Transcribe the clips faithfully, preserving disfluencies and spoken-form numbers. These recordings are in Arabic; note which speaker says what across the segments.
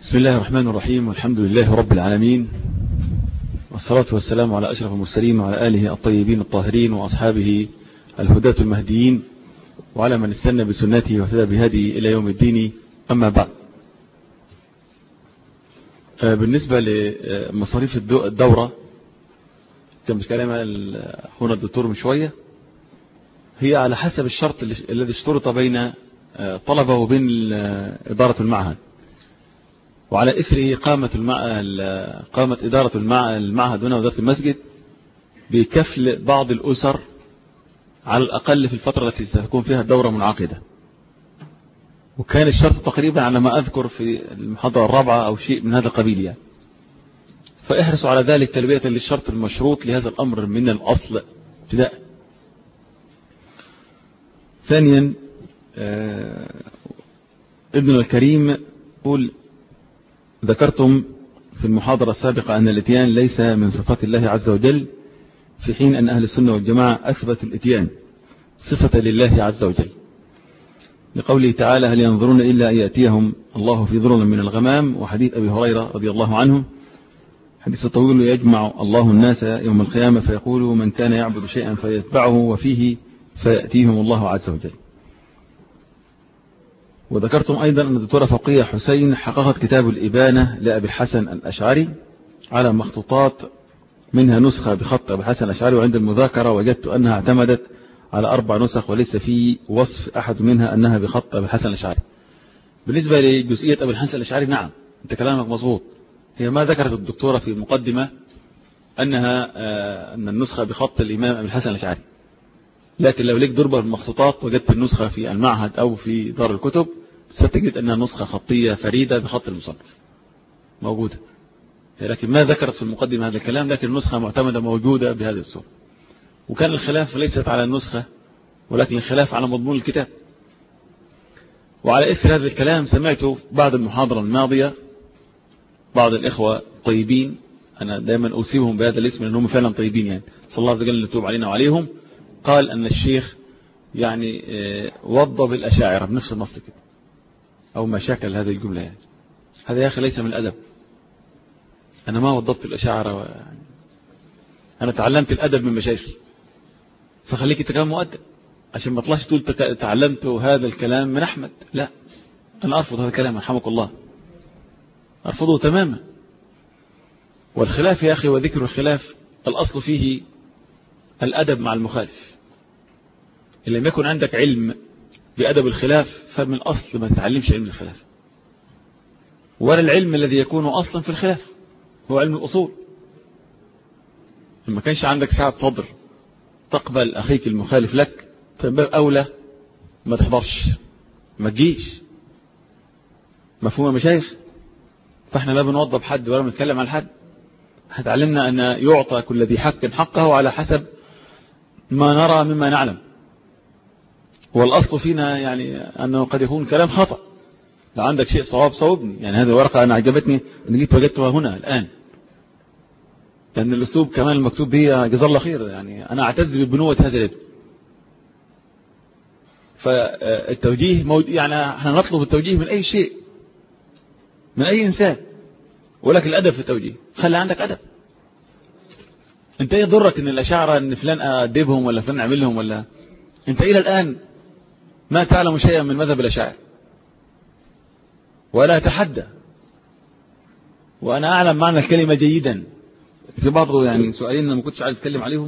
Speaker 1: بسم الله الرحمن الرحيم، والحمد لله رب العالمين، والصلاة والسلام على أشرف المرسلين وعلى آله الطيبين الطاهرين وأصحابه الهداة المهديين وعلى من استنى بسنته واهتدى بهديه إلى يوم الدين. أما بعد، بالنسبة لمصاريف الدورة كان بيتكلم هنا الدكتور من شوية، هي على حسب الشرط الذي اشترط بين طلبة وبين إدارة المعهد، وعلى إثره قامت قامت إدارة المعهد هنا وإدارة المسجد بكفل بعض الأسر على الأقل في الفترة التي ستكون فيها الدورة منعقدة. وكان الشرط تقريبا على ما أذكر في المحاضرة الرابعة أو شيء من هذا القبيل يعني. فاحرصوا على ذلك تلبية للشرط المشروط لهذا الأمر من الأصل ابتداء. ثانيا، ابن الكريم يقول: ذكرتم في المحاضرة السابقة أن الاتيان ليس من صفات الله عز وجل، في حين أن أهل السنة والجماعة أثبتوا الاتيان صفة لله عز وجل، لقوله تعالى: هل ينظرون إلا أن يأتيهم الله في ظلل من الغمام. وحديث أبي هريرة رضي الله عنه حديث طويل: يجمع الله الناس يوم القيامة فيقول: من كان يعبد شيئا فيتبعه، وفيه فيأتيهم الله عز وجل. وذكرتم أيضا أن الدكتورة فوقية حسين حققت كتاب الإبانة لأبي الحسن الأشعري على مخطوطات، منها نسخة بخط أبي الحسن الأشعري، وعند المذاكرة وجدت أنها اعتمدت على أربع نسخ وليس في وصف أحد منها أنها بخط أبي الحسن الأشعري. بالنسبة لجزئية أبي الحسن الأشعري، نعم أنت كلامك مظبوط، هي ما ذكرت الدكتورة في المقدمة أنها أن النسخة بخط الإمام أبي الحسن الأشعري، لكن لو ليك ضربة بالمخطوطات وجدت النسخة في المعهد أو في دار الكتب ستجد أنها نسخة خطية فريدة بخط المصنف موجودة، لكن ما ذكرت في المقدمة هذا الكلام، لكن النسخة معتمدة موجودة بهذه الصورة. وكان الخلاف ليست على النسخة ولكن الخلاف على مضمون الكتاب. وعلى إثر هذا الكلام سمعت بعد المحاضرة الماضية بعض الإخوة طيبين، أنا دائما أوصيهم بهذا الاسم لأنهم فعلا طيبين، يعني صلى الله عز وجل أن يتوب علينا وعليهم، قال أن الشيخ يعني وضب الأشاعرة بنفس النص كده أو ما شكل هذه الجملة. يعني هذا يا أخي ليس من الأدب. أنا ما وضبت الأشاعرة و... أنا تعلمت الأدب من مشايخي، فخليك تكلم مؤدب عشان ما تطلعش تقول تعلمت هذا الكلام من أحمد. لا، أنا أرفض هذا الكلام رحمك الله، أرفضه تماما. والخلاف يا أخي وذكر الخلاف الأصل فيه الأدب مع المخالف. إن لم يكن عندك علم بأدب الخلاف فمن الأصل ما تتعلمش علم الخلاف، ولا العلم الذي يكون أصلا في الخلاف هو علم الأصول. لما كانش عندك سعة صدر تقبل أخيك المخالف لك، فباب أولى ما تحضرش ما تجيش. مفهوم يا مشايخ؟ فاحنا لا بنوضب حد ولا بنتكلم عن حد، هتعلمنا أن يعطى كل ذي حق حقه على حسب ما نرى مما نعلم. والأصل فينا يعني أنه قد يكون كلام خطأ. لو عندك شيء صواب صوبني، يعني هذه الورقة أنا عجبتني أن جيت وجدتها هنا الآن، لأن الأسلوب كمان المكتوب به جزاه الله خير، يعني أنا أعتز ببنوة هذا الابن. فالتوجيه مود... يعني احنا نطلب التوجيه من أي شيء من أي إنسان، ولكن الأدب في التوجيه، خلي عندك أدب. أنت إيه ضرك إن الأشاعرة إن فلان أدبهم ولا فلان أعملهم، ولا أنت إلى الآن ما تعلم شيئا من مذهب الأشاعرة ولا أتحدى، وأنا أعلم معنى الكلمة جيدا. في بعض يعني سؤالين أنا ما كنتش عايز أتكلم عليهم.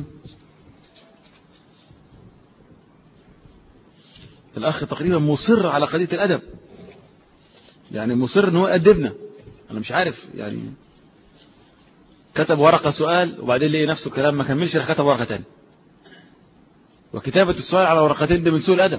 Speaker 1: الأخ تقريبا مصر على قضية الأدب، يعني مصر أنه يأدبنا. أنا مش عارف، يعني كتب ورقة سؤال وبعدين لقي نفسه كلام ما كملش، راح كتب ورقة تاني. وكتابة السؤال على ورقتين ده من سوء الأدب.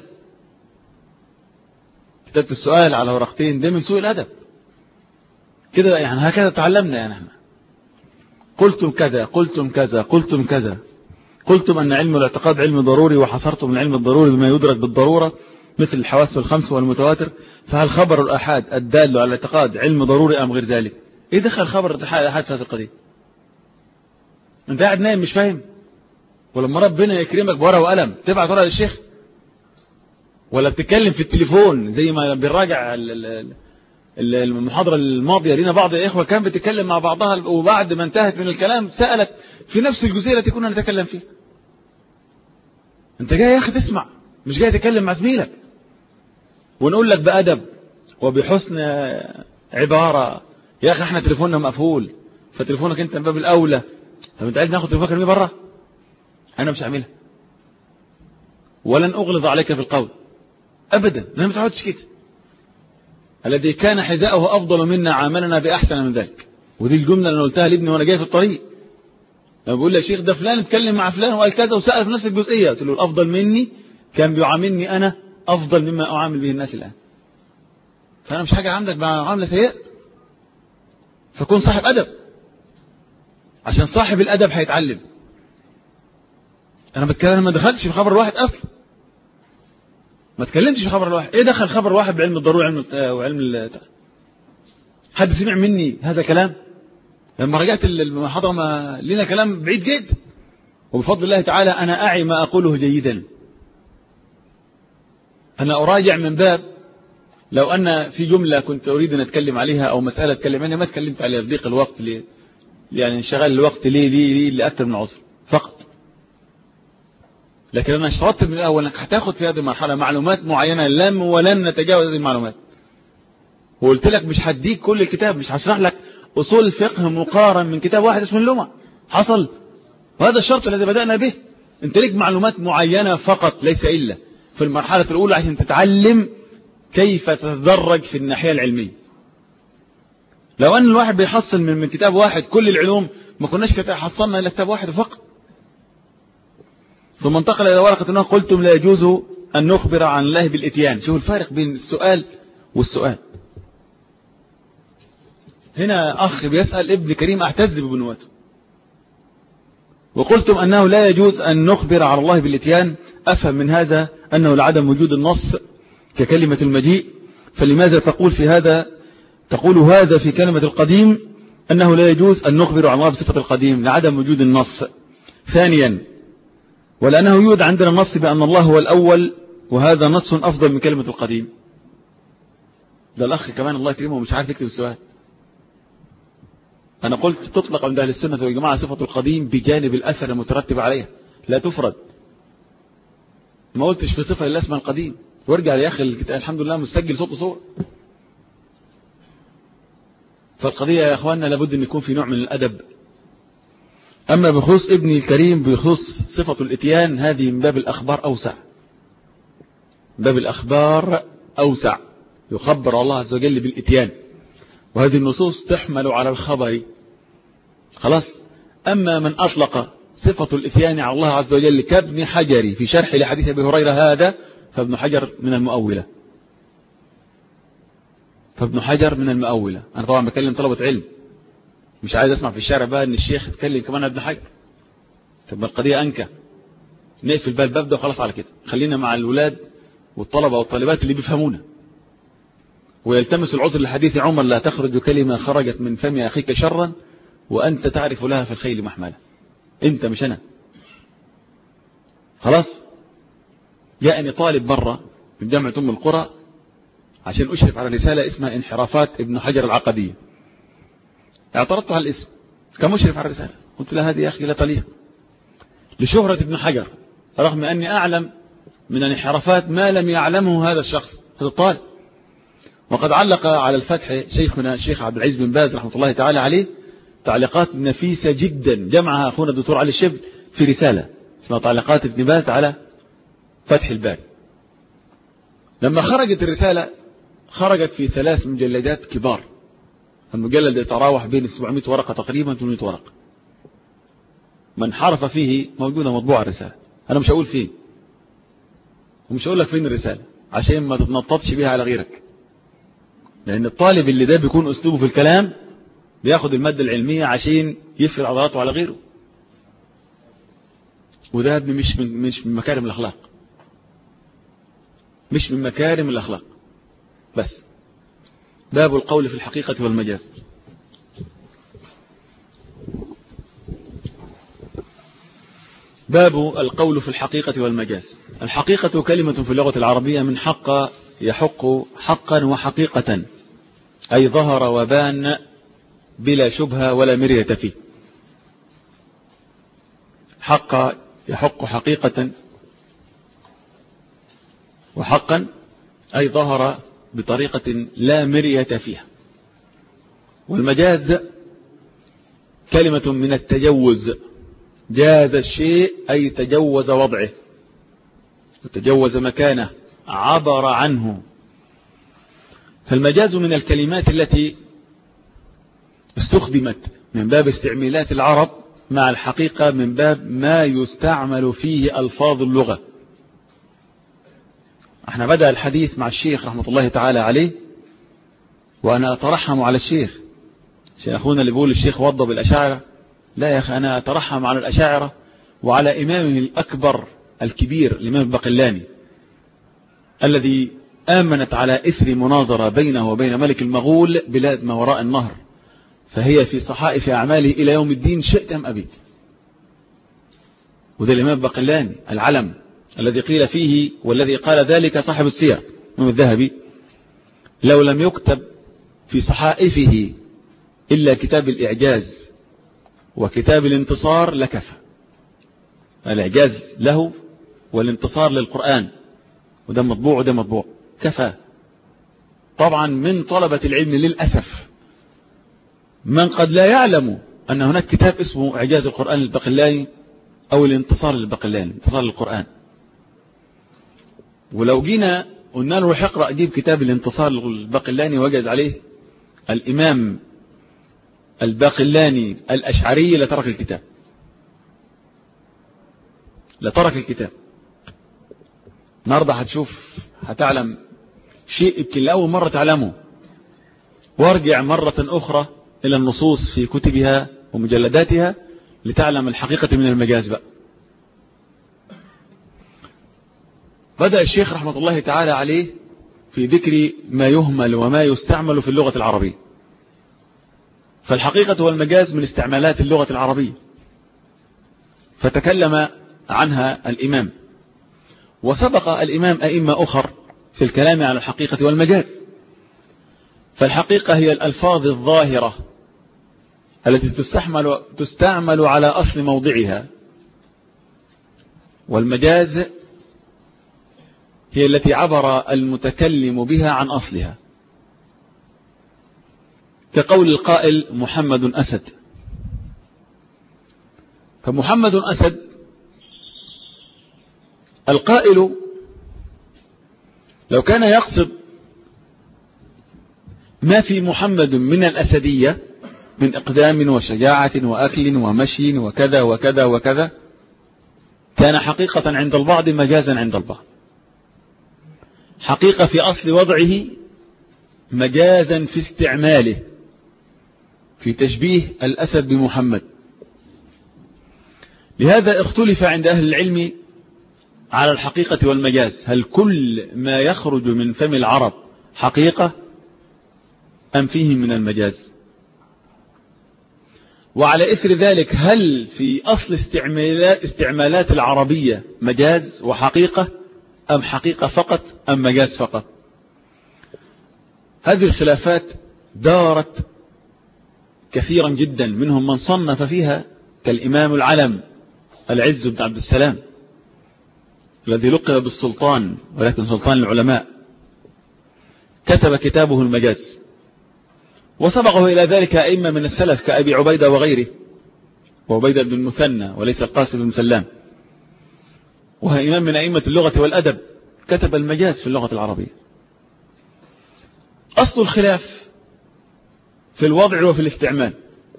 Speaker 1: كتابة السؤال على ورقتين ده من سوء الأدب كده، يعني هكذا تعلمنا. يعني احنا قلتم كذا قلتم كذا قلتم كذا قلتم أن علم الاعتقاد علم ضروري، وحصرتم العلم الضروري بما يدرك بالضرورة مثل الحواس والخمس والمتواتر، فهل خبر الأحاد الدال على الاعتقاد علم ضروري أم غير ذلك؟ إيه دخل خبر الأحاد في هذه القضية؟ أنت قاعد نايم مش فاهم؟ ولما ربنا يكرمك بورقة وقلم تبعت ورقة للشيخ، ولا بتتكلم في التليفون زي ما بنراجع المحاضرة الماضية لنا بعض الإخوة كان بتتكلم مع بعضها، وبعد ما انتهت من الكلام سألت في نفس الجزئية التي كنا نتكلم فيها. انت جاي يا أخي تسمع، مش جاي تتكلم مع زميلك. ونقول لك بأدب وبحسن عبارة، يا أخي احنا تليفوننا مقفول، فتليفونك انت من باب الأولى. طب انت عايز ناخد تليفونك نرميه بره؟ أنا مش هعملها، ولن أغلظ عليك في القول أبدا، أنا ما تعودش كده. الذي كان حذاءه أفضل منا عاملنا بأحسن من ذلك. ودي الجملة اللي قلتها لابني وأنا جاي في الطريق، لما بقول لي يا شيخ ده فلان اتكلم مع فلان وقال كذا وسأل في نفس الجزئية، قلت له الأفضل مني كان بيعاملني أنا أفضل مما أعامل به الناس الآن. فأنا مش حاجة عندك معاملة سيئة، فكون صاحب أدب، عشان صاحب الأدب هيتعلم. أنا بتكلم ما دخلتش في خبر الواحد أصلا، ما تكلمتش في خبر الواحد. إيه دخل خبر الواحد بعلم الضروري وعلم وعلم ال... حد سمع مني هذا كلام؟ لما رجعت المحاضرة ما لنا كلام بعيد جدا، وبفضل الله تعالى أنا أعي ما أقوله جيدا. أنا أراجع من باب لو أن في جملة كنت أريد أن أتكلم عليها أو مسألة أتكلم عنها ما تكلمت عليها في ضيق الوقت، ليه يعني انشغال الوقت ليه ليه ليه لأكثر من عذر فقط. لكن أنا اشترطت من الأول أنك هتاخد في هذه المرحلة معلومات معينة لم ولن نتجاوز هذه المعلومات. وقلت لك مش هديك كل الكتاب، مش هشرح لك أصول الفقه مقارن من كتاب واحد اسمه اللمع، حصل. وهذا الشرط الذي بدأنا به. أنت لك معلومات معينة فقط ليس إلا في المرحلة الأولى عشان تتعلم كيف تتدرج في الناحية العلمية. لو أن الواحد بيحصل من, من كتاب واحد كل العلوم ما كناش حصلنا إلا كتاب واحد فقط. ثم انتقل إلى ورقة أنه قلتم لا يجوز أن نخبر عن الله بالإتيان. شوف الفارق بين السؤال والسؤال. هنا أخ بيسأل ابن كريم أعتز ببنوته، وقلتم أنه لا يجوز أن نخبر على الله بالإتيان. أفهم من هذا أنه لعدم وجود النص ككلمة المجيء، فلماذا تقول في هذا تقول هذا في كلمة القديم أنه لا يجوز أن نخبر عن الله بصفة القديم لعدم وجود النص. ثانيا ولأنه يوجد عندنا النص بأن الله هو الأول، وهذا نص أفضل من كلمة القديم. ده الأخ كمان الله يكرمه مش عارف يكتب السؤال. أنا قلت تطلق عند أهل السنة والجماعة صفة القديم بجانب الأثر المترتب عليها، لا تفرد. ما قلتش في صفة لله اسمها القديم. وارجع يا أخي الحمد لله مسجل صوت وصور. فالقضية يا أخواننا لابد أن يكون في نوع من الأدب. أما بخصوص ابني الكريم بخصوص صفة الإتيان هذه من باب الأخبار أوسع، باب الأخبار أوسع، يخبر الله عز وجل بالإتيان، وهذه النصوص تحمل على الخبر خلاص. أما من أطلق صفة الإتيان على الله عز وجل كابن حجر في شرح لحديث أبي هريرة هذا، فابن حجر من المؤولة، فابن حجر من المؤولة. أنا طبعا بكلم طلبة علم، مش عايز أسمع في الشارع بقى أن الشيخ يتكلم كمان ابن حجر. طب القضية أنكى، نقفل بقى الباب ده وخلاص على كده. خلينا مع الولاد والطلبة والطالبات اللي بيفهمونا، ويلتمس العذر لحديث عمر لا تخرج كلمة خرجت من فم أخيك شرا وأنت تعرف لها في الخيل محملة. أنت مش أنا. خلاص. جاءني طالب برا من جامعة أم القرى عشان أشرف على رسالة اسمها انحرافات ابن حجر العقدية. اعترضت على الاسم كمشرف على الرسالة، قلت له هذه يا أخي لا تليق لشهرة ابن حجر، رغم أني أعلم من الانحرافات ما لم يعلمه هذا الشخص هذا الطالب. وقد علق على الفتح شيخنا الشيخ عبد العزيز بن باز رحمة الله تعالى عليه تعليقات نفيسة جدا، جمعها أخونا الدكتور علي الشبل في رسالة اسمها تعليقات ابن باز على فتح الباب. لما خرجت الرسالة خرجت في ثلاث مجلدات كبار، المجلد يتراوح بين سبعمائة ورقة تقريبا ثمانمائة ورقة. من حرف فيه موجودة مطبوعة الرسالة. أنا مش هقول فين ومش هقول لك فين الرسالة عشان ما تتنططش بيها على غيرك، لأن الطالب اللي ده بيكون أسلوبه في الكلام بياخد المادة العلمية عشان يفرض عضلاته على غيره، وده مش من مش من مكارم الأخلاق، مش من مكارم الأخلاق. بس باب القول في الحقيقة والمجاز. باب القول في الحقيقة والمجاز. الحقيقة كلمة في اللغة العربية من حق يحق حقا وحقيقة، أي ظهر وبان بلا شبهة ولا مرية فيه. حق يحق حقيقة، وحقا أي ظهر بطريقة لا مرية فيها. والمجاز كلمة من التجوز، جاز الشيء أي تجوز وضعه، تجوز مكانه، عبر عنه. فالمجاز من الكلمات التي استخدمت من باب استعمالات العرب مع الحقيقة من باب ما يستعمل فيه ألفاظ اللغة. احنا بدأ الحديث مع الشيخ رحمة الله تعالى عليه، وأنا أترحم على الشيخ. عشان أخونا اللي بيقول الشيخ وضب الأشاعرة، لا يا أخي، أنا أترحم على الأشاعرة وعلى إمامه الأكبر الكبير الإمام الباقلاني، الذي آمنت على إثر مناظرة بينه وبين ملك المغول بلاد ما وراء النهر، فهي في صحائف أعماله إلى يوم الدين شئت أم أبيت. وده الإمام الباقلاني العلم الذي قيل فيه، والذي قال ذلك صاحب السير الإمام الذهبي: لو لم يكتب في صحائفه إلا كتاب الإعجاز وكتاب الانتصار لكفى. الإعجاز له والانتصار للقرآن، وده مطبوع وده مطبوع، كفى. طبعا من طلبة العلم للأسف من قد لا يعلم أن هناك كتاب اسمه إعجاز القرآن للباقلاني أو الانتصار للباقلاني، انتصار للقرآن. ولو جينا قلنا له روح اقرأ جيب كتاب الانتصار للباقلاني، وجد عليه الإمام الباقلاني الأشعري لترك الكتاب، لترك الكتاب. النهارده هتشوف هتعلم شيء يمكن لأول مرة تعلمه، وارجع مرة أخرى إلى النصوص في كتبها ومجلداتها لتعلم الحقيقة من المجاز بقى. بدأ الشيخ رحمة الله تعالى عليه في ذكر ما يهمل وما يستعمل في اللغة العربية. فالحقيقة والمجاز من استعمالات اللغة العربية، فتكلم عنها الإمام، وسبق الإمام أئمة أخر في الكلام عن الحقيقة والمجاز. فالحقيقة هي الألفاظ الظاهرة التي تستعمل, تستعمل على أصل موضعها، والمجاز هي التي عبر المتكلم بها عن أصلها، كقول القائل محمد أسد. فمحمد أسد، القائل لو كان يقصد ما في محمد من الأسدية من إقدام وشجاعة وأكل ومشي وكذا وكذا وكذا، كان حقيقة عند البعض مجازا عند البعض، حقيقة في أصل وضعه، مجازا في استعماله، في تشبيه الأسد بمحمد. لهذا اختلف عند أهل العلم على الحقيقة والمجاز، هل كل ما يخرج من فم العرب حقيقة أم فيه من المجاز؟ وعلى إثر ذلك هل في أصل استعمالات, استعمالات العربية مجاز وحقيقة أم حقيقة فقط أم مجاز فقط؟ هذه الخلافات دارت كثيرا جدا، منهم من صنف فيها كالإمام العلم العز بن عبد السلام الذي لقب بالسلطان ولكن سلطان العلماء، كتب كتابه المجاز. وسبقه إلى ذلك أئمة من السلف كأبي عبيدة وغيره، وعبيدة بن المثنى وليس القاسم بن سلام، وهو إمام من أئمة اللغة والأدب، كتب المجاز في اللغة العربية. أصل الخلاف في الوضع وفي الاستعمال،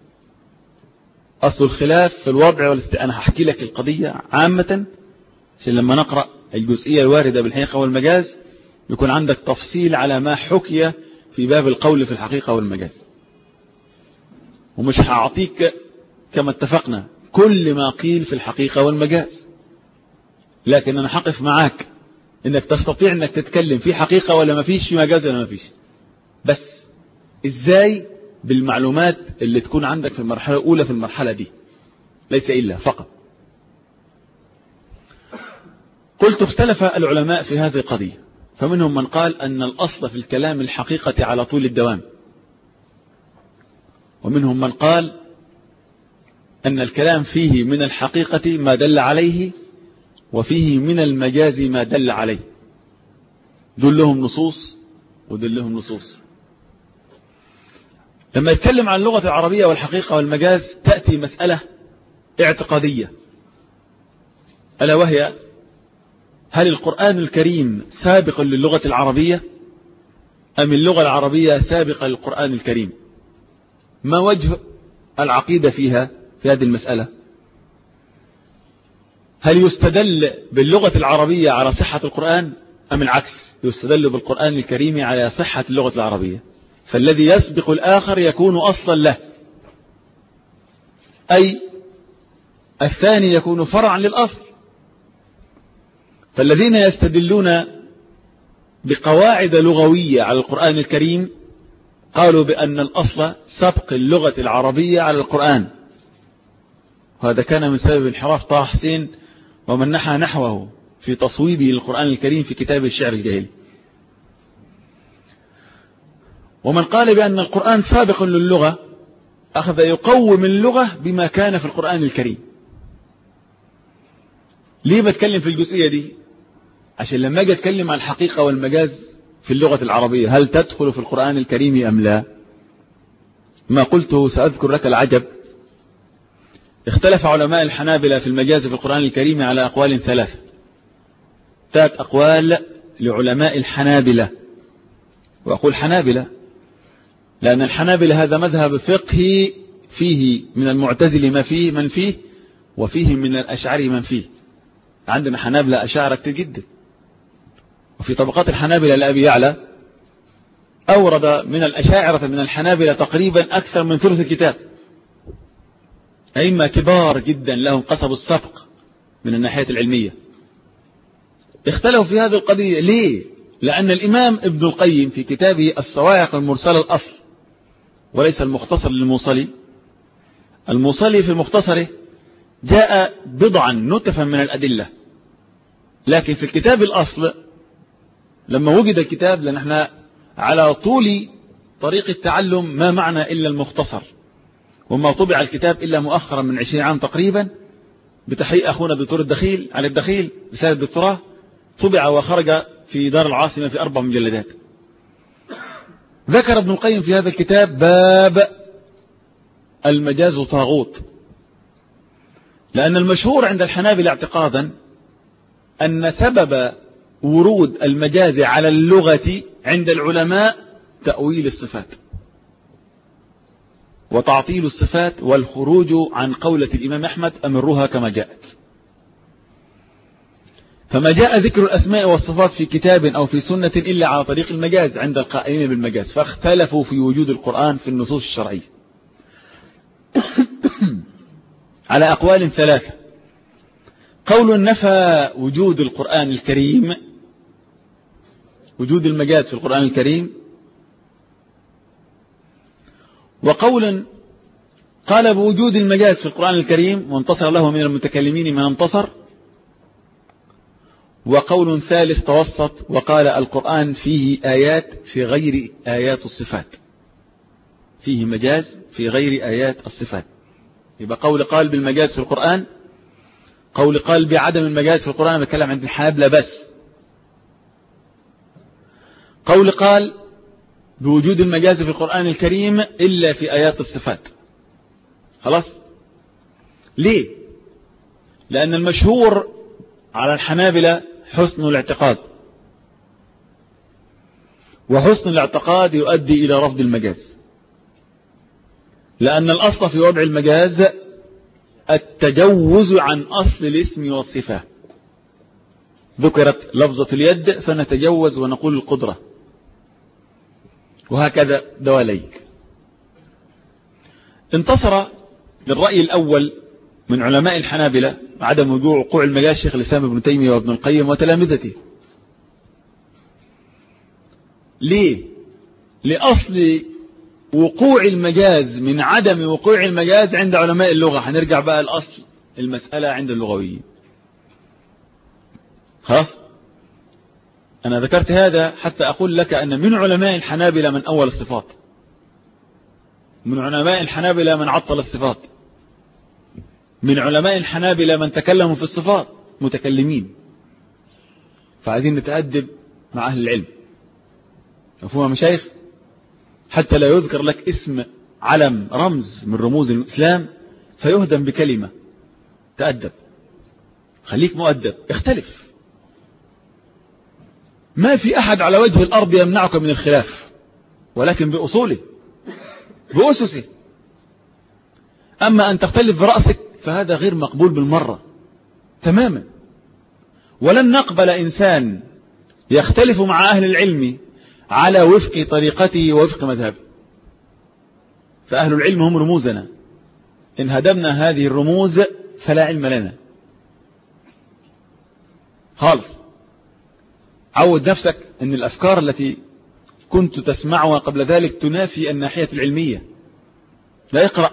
Speaker 1: أصل الخلاف في الوضع والاستعمال. أنا هحكي لك القضية عامة عشان لما نقرأ الجزئية الواردة بالحقيقة والمجاز يكون عندك تفصيل على ما حكي في باب القول في الحقيقة والمجاز. ومش هعطيك كما اتفقنا كل ما قيل في الحقيقة والمجاز، لكن أنا حقف معاك إنك تستطيع إنك تتكلم في حقيقة ولا ما فيش، في مجاز ولا ما فيش، بس إزاي؟ بالمعلومات اللي تكون عندك في المرحلة الأولى في المرحلة دي، ليس إلا فقط. قلت اختلف العلماء في هذه القضية، فمنهم من قال أن الأصل في الكلام الحقيقة على طول الدوام، ومنهم من قال أن الكلام فيه من الحقيقة ما دل عليه وفيه من المجاز ما دل عليه. دول لهم نصوص ودول لهم نصوص. لما يتكلم عن اللغة العربية والحقيقة والمجاز تأتي مسألة اعتقادية، ألا وهي: هل القرآن الكريم سابق للغة العربية أم اللغة العربية سابقة للقرآن الكريم؟ ما وجه العقيدة فيها في هذه المسألة؟ هل يستدل باللغة العربية على صحة القرآن أم العكس، يستدل بالقرآن الكريم على صحة اللغة العربية؟ فالذي يسبق الآخر يكون أصلا له، أي الثاني يكون فرعا للأصل. فالذين يستدلون بقواعد لغوية على القرآن الكريم قالوا بأن الأصل سبق اللغة العربية على القرآن. وهذا كان من سبب انحراف طه حسين ومن نحى نحوه في تصويبه للقرآن الكريم في كتاب الشعر الجاهلي. ومن قال بأن القرآن سابق للغة أخذ يقوم اللغة بما كان في القرآن الكريم. ليه بتكلم في الجزئية دي؟ عشان لما أجي أتكلم عن الحقيقة والمجاز في اللغة العربية هل تدخل في القرآن الكريم أم لا؟ ما قلته سأذكر لك العجب. اختلف علماء الحنابلة في المجاز في القرآن الكريم على أقوال ثلاثة. ثلاث أقوال لعلماء الحنابلة، وأقول حنابلة لأن الحنابلة هذا مذهب فقهي فيه من المعتزل ما فيه من فيه وفيه من الأشعري من فيه. عندنا حنابلة أشاعرة كتير جدا. وفي طبقات الحنابلة لأبي يعلى أورد من الأشاعرة من الحنابلة تقريبا أكثر من ثلث الكتاب، أئمة كبار جدا لهم قصب السبق من الناحية العلمية. اختلفوا في هذه القضية. ليه؟ لأن الإمام ابن القيم في كتابه الصواعق المرسلة الأصل، وليس المختصر للموصلي، الموصلي في المختصر جاء بضعا نتفا من الأدلة، لكن في الكتاب الأصل لما وجد الكتاب، لأن احنا على طول طريق التعلم ما معنى إلا المختصر، وما طبع الكتاب إلا مؤخرا من عشرين عام تقريبا بتحقيق أخونا الدكتور الدخيل على الدخيل رسالة الدكتوراه، طبع وخرج في دار العاصمة في أربع مجلدات. ذكر ابن القيم في هذا الكتاب باب المجاز طاغوت، لأن المشهور عند الحنابلة اعتقادا أن سبب ورود المجاز على اللغة عند العلماء تأويل الصفات وتعطيل الصفات والخروج عن قولة الإمام أحمد أمرها كما جاءت. فما جاء ذكر الأسماء والصفات في كتاب أو في سنة إلا على طريق المجاز عند القائمين بالمجاز، فاختلفوا في وجود القرآن في النصوص الشرعية على أقوال ثلاثة. قول نفى وجود القرآن الكريم، وجود المجاز في القرآن الكريم، وقول قال بوجود المجاز في القرآن الكريم وانتصر له من المتكلمين من انتصر، وقول ثالث توسط وقال القرآن فيه آيات في غير آيات الصفات، فيه مجاز في غير آيات الصفات. يبقى قول قال بالمجاز في القرآن، قول قال بعدم المجاز في القرآن، بتكلم عند الحنابلة بس. قول قال بوجود المجاز في القرآن الكريم إلا في آيات الصفات. خلاص؟ ليه؟ لأن المشهور على الحنابلة حسن الاعتقاد، وحسن الاعتقاد يؤدي إلى رفض المجاز، لأن الأصل في وضع المجاز التجوز عن أصل الاسم والصفة. ذكرت لفظة اليد فنتجوز ونقول القدرة، وهكذا دواليك. انتصر للرأي الأول من علماء الحنابلة عدم وقوع المجاز شيخ الإسلام ابن تيمية وابن القيم وتلامذته. ليه؟ لأصل وقوع المجاز من عدم وقوع المجاز عند علماء اللغة. هنرجع بقى الأصل المسألة عند اللغويين. خلاص؟ أنا ذكرت هذا حتى أقول لك أن من علماء الحنابلة من أول الصفات، من علماء الحنابلة من عطل الصفات، من علماء الحنابلة من تكلموا في الصفات متكلمين. فعايزين نتأدب مع أهل العلم، مفهوم يا مشايخ؟ حتى لا يذكر لك اسم علم رمز من رموز الإسلام فيهدم بكلمة. تأدب، خليك مؤدب، اختلف. ما في أحد على وجه الأرض يمنعك من الخلاف، ولكن بأصوله بأسسه. أما أن تختلف برأسك فهذا غير مقبول بالمرة تماما. ولن نقبل إنسان يختلف مع أهل العلم على وفق طريقته ووفق مذهبه. فأهل العلم هم رموزنا، إن هدمنا هذه الرموز فلا علم لنا خالص. عود نفسك أن الأفكار التي كنت تسمعها قبل ذلك تنافي الناحية العلمية. لا، اقرأ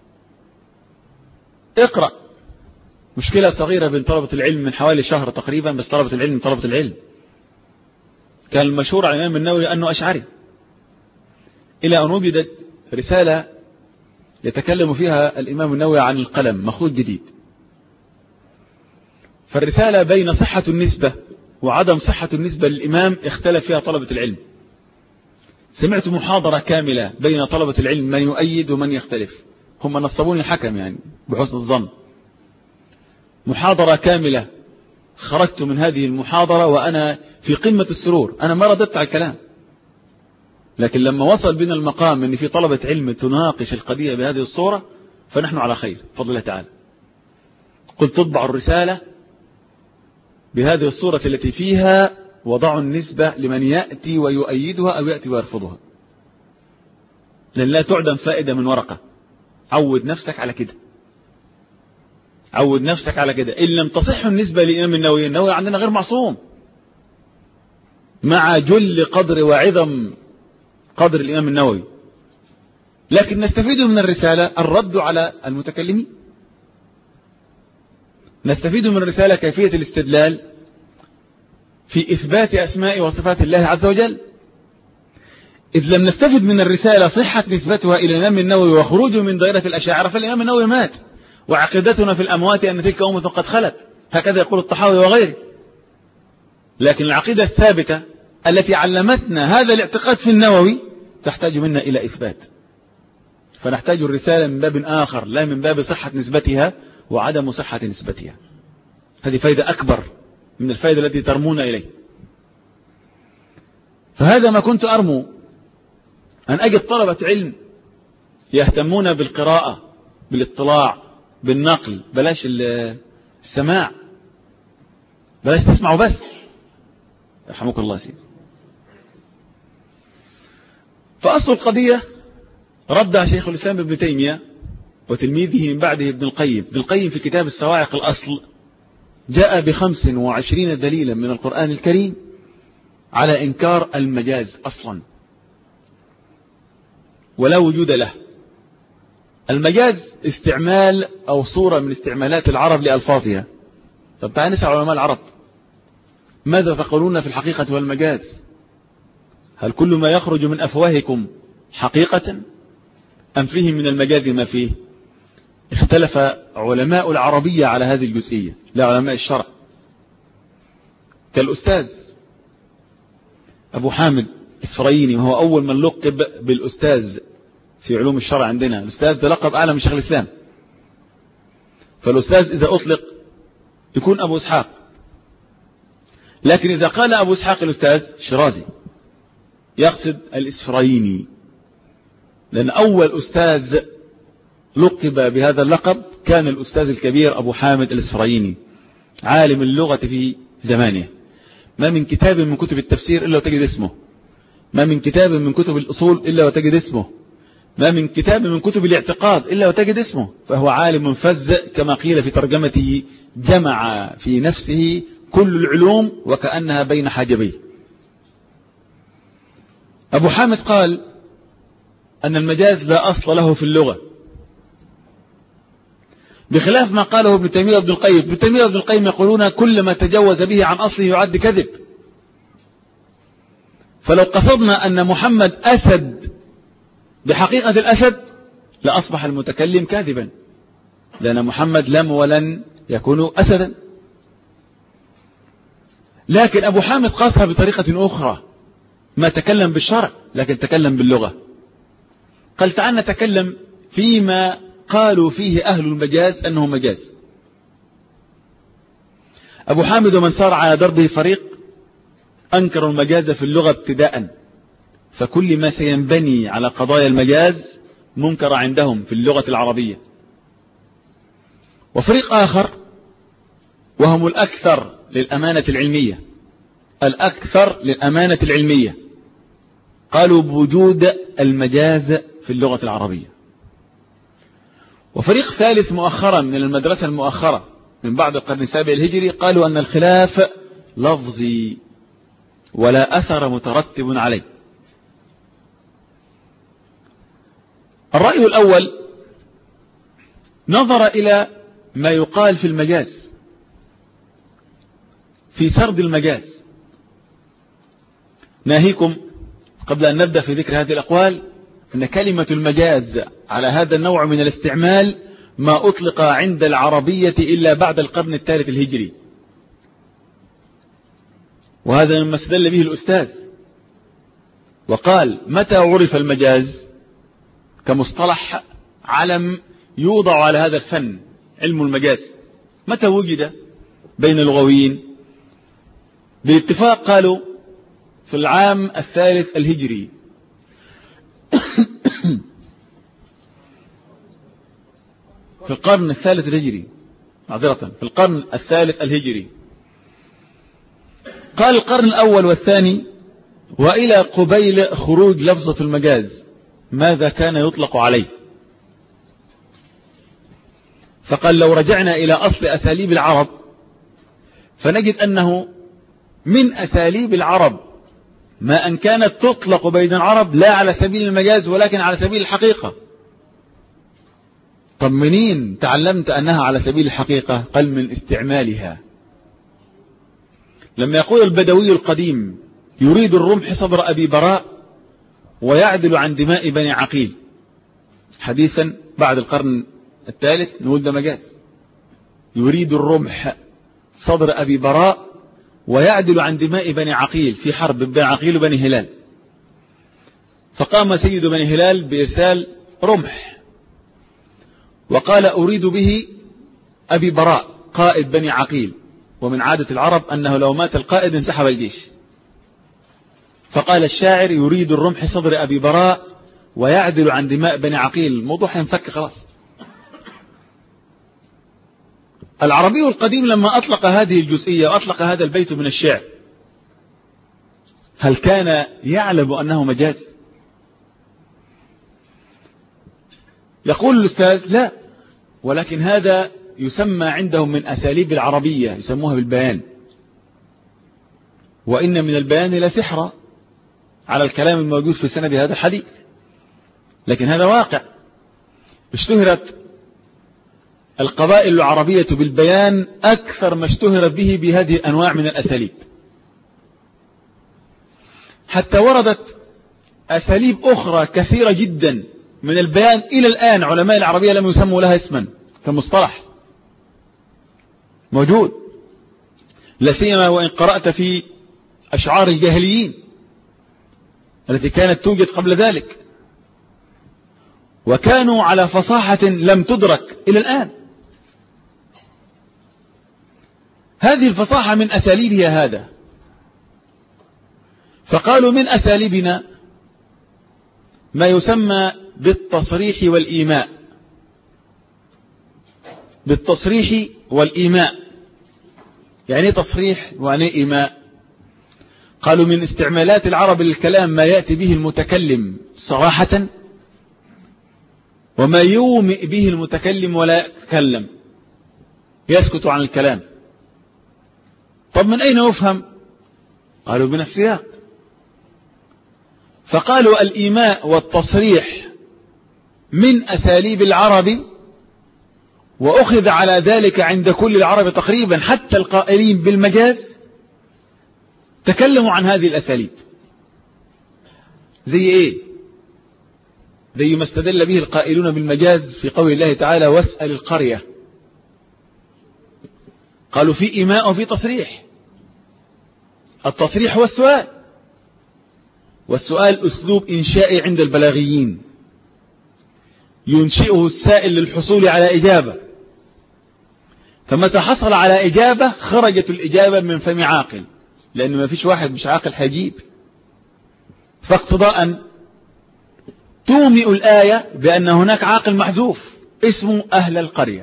Speaker 1: اقرأ. مشكلة صغيرة بين طلبة العلم من حوالي شهر تقريبا، بس طلبة العلم طلبة العلم. كان المشهور عن الإمام النووي أنه أشعري، إلى أن وجدت رسالة يتكلم فيها الإمام النووي عن القلم، مخطوط جديد. فالرسالة بين صحة النسبة وعدم صحة النسبة للإمام اختلف فيها طلبة العلم. سمعت محاضرة كاملة بين طلبة العلم من يؤيد ومن يختلف، هم نصبوني الحكم يعني بحسن الظن. محاضرة كاملة، خرجت من هذه المحاضرة وأنا في قمة السرور. أنا ما رددت على الكلام، لكن لما وصل بنا المقام أن في طلبة علم تناقش القضية بهذه الصورة فنحن على خير بفضل الله تعالى. قلت تطبع الرسالة بهذه الصورة التي فيها وضعوا النسبة لمن يأتي ويؤيدها أو يأتي ويرفضها، لأن لا تعدم فائدة من ورقة. عود نفسك على كده، عود نفسك على كده. إن لم تصح النسبة للإمام النووي، النووي عندنا غير معصوم، مع جل قدر وعظم قدر الإمام النووي، لكن نستفيد من الرسالة الرد على المتكلمين. نستفيد من الرسالة كيفية الاستدلال في إثبات أسماء وصفات الله عز وجل. إذ لم نستفد من الرسالة صحة نسبتها إلى الإمام النووي وخروجه من دائرة الأشاعرة، فالإمام النووي مات، وعقيدتنا في الأموات أن تلك أمة قد خلت، هكذا يقول الطحاوي وغيره. لكن العقيدة الثابتة التي علمتنا هذا الاعتقاد في النووي تحتاج منا إلى إثبات. فنحتاج الرسالة من باب آخر، لا من باب صحة نسبتها وعدم صحة نسبتها. هذه فائدة أكبر من الفائدة التي ترمون إليه. فهذا ما كنت أرمو، أن أجد طلبة علم يهتمون بالقراءة، بالاطلاع، بالنقل، بلاش السماع، بلاش تسمعوا بس. يرحمك الله سيدي. فأصل القضية رد شيخ الإسلام ابن تيمية وتلميذه من بعده ابن القيم. ابن القيم في كتاب الصواعق الأصل جاء بخمس وعشرين دليلا من القرآن الكريم على إنكار المجاز أصلا ولا وجود له. المجاز استعمال أو صورة من استعمالات العرب لألفاظها. طب تعالى نسأل علماء العرب ماذا تقولون في الحقيقة والمجاز؟ هل كل ما يخرج من أفواهكم حقيقة أم فيه من المجاز ما فيه؟ اختلف علماء العربية على هذه الجزئية، لا علماء الشرع. كالأستاذ أبو حامد الإسفرايني، وهو أول من لقب بالأستاذ في علوم الشرع عندنا. الأستاذ ده لقب أعلى من شيخ الإسلام. فالأستاذ إذا أطلق يكون أبو إسحاق، لكن إذا قال أبو إسحاق الأستاذ شرازي يقصد الإسفرايني، لأن أول أستاذ لقب بهذا اللقب كان الأستاذ الكبير أبو حامد الإسفرايني، عالم اللغة في زمانه. ما من كتاب من كتب التفسير إلا وتجد اسمه، ما من كتاب من كتب الأصول إلا وتجد اسمه، ما من كتاب من كتب الاعتقاد إلا وتجد اسمه. فهو عالم فز، كما قيل في ترجمته جمع في نفسه كل العلوم وكأنها بين حاجبيه. أبو حامد قال أن المجاز لا أصل له في اللغة، بخلاف ما قاله ابن تيمية وابن القيم. ابن تيمية وابن القيم يقولون كل ما تجوز به عن أصله يعد كذب. فلو قصدنا أن محمد أسد بحقيقة الأسد لأصبح المتكلم كاذبا، لأن محمد لم ولن يكون أسدا. لكن أبو حامد قاسها بطريقة أخرى، ما تكلم بالشرع لكن تكلم باللغة. قال تعال نتكلم فيما قالوا فيه أهل المجاز أنه مجاز. أبو حامد ومن صار على دربه فريق أنكروا المجاز في اللغة ابتداء، فكل ما سينبني على قضايا المجاز منكر عندهم في اللغة العربية. وفريق آخر وهم الأكثر للأمانة العلمية، الأكثر للأمانة العلمية، قالوا بوجود المجاز في اللغة العربية. وفريق ثالث مؤخرا من المدرسة المؤخرة من بعد القرن السابع الهجري قالوا أن الخلاف لفظي ولا أثر مترتب عليه. الرأي الأول نظر إلى ما يقال في المجاز، في سرد المجاز. ناهيكم قبل أن نبدأ في ذكر هذه الأقوال أن كلمة المجاز على هذا النوع من الاستعمال ما أطلق عند العربية إلا بعد القرن الثالث الهجري، وهذا مما استدل به الأستاذ وقال متى عرف المجاز كمصطلح علم يوضع على هذا الفن علم المجاز؟ متى وجد بين اللغويين؟ بالاتفاق قالوا في العام الثالث الهجري. في القرن الثالث الهجري، معذرة في القرن الثالث الهجري. قال القرن الأول والثاني وإلى قبيل خروج لفظة المجاز ماذا كان يطلق عليه؟ فقال لو رجعنا إلى أصل أساليب العرب فنجد أنه من أساليب العرب ما أن كانت تطلق بين العرب لا على سبيل المجاز ولكن على سبيل الحقيقة. طب منين تعلمت أنها على سبيل الحقيقة؟ قال من استعمالها. لما يقول البدوي القديم يريد الرمح صدر أبي براء ويعدل عن دماء بني عقيل، حديثا بعد القرن الثالث نقول ده مجاز. يريد الرمح صدر أبي براء ويعدل عن دماء بني عقيل في حرب بني عقيل وبني هلال، فقام سيد بني هلال بإرسال رمح وقال أريد به أبي براء قائد بني عقيل، ومن عادة العرب أنه لو مات القائد انسحب الجيش. فقال الشاعر يريد الرمح صدر أبي براء ويعدل عن دماء بني عقيل، الموضوع ينفك خلاص. العربي القديم لما أطلق هذه الجزئية وأطلق هذا البيت من الشعر هل كان يعلم أنه مجاز؟ يقول الأستاذ لا، ولكن هذا يسمى عندهم من أساليب العربية، يسموها بالبيان، وإن من البيان لسحرا على الكلام الموجود في سند هذا الحديث. لكن هذا واقع. اشتهرت القبائل العربية بالبيان أكثر ما اشتهرت به بهذه الأنواع من الأساليب، حتى وردت أساليب أخرى كثيرة جدا من البيان إلى الآن علماء العربية لم يسموا لها اسما كمصطلح موجود، لا سيما وإن قرأت في أشعار الجاهليين التي كانت توجد قبل ذلك، وكانوا على فصاحة لم تدرك إلى الآن. هذه الفصاحة من أساليبها هذا. فقالوا من أساليبنا ما يسمى بالتصريح والإيماء. بالتصريح والإيماء يعني تصريح وعني إيماء؟ قالوا من استعمالات العرب للكلام ما يأتي به المتكلم صراحة وما يومئ به المتكلم ولا يتكلم، يسكت عن الكلام. طب من أين يفهم؟ قالوا من السياق. فقالوا الإيماء والتصريح من أساليب العرب، وأخذ على ذلك عند كل العرب تقريبا حتى القائلين بالمجاز تكلموا عن هذه الأساليب. زي إيه؟ زي ما استدل به القائلون بالمجاز في قول الله تعالى واسأل القرية. قالوا في إيماء وفي تصريح. التصريح هو السؤال، والسؤال أسلوب إنشائي عند البلاغيين ينشئه السائل للحصول على إجابة، فمتى حصل على إجابة خرجت الإجابة من فم عاقل، لأنه ما فيش واحد مش عاقل هيجيب. فاقتضاء تومئ الآية بأن هناك عاقل محذوف اسمه أهل القرية،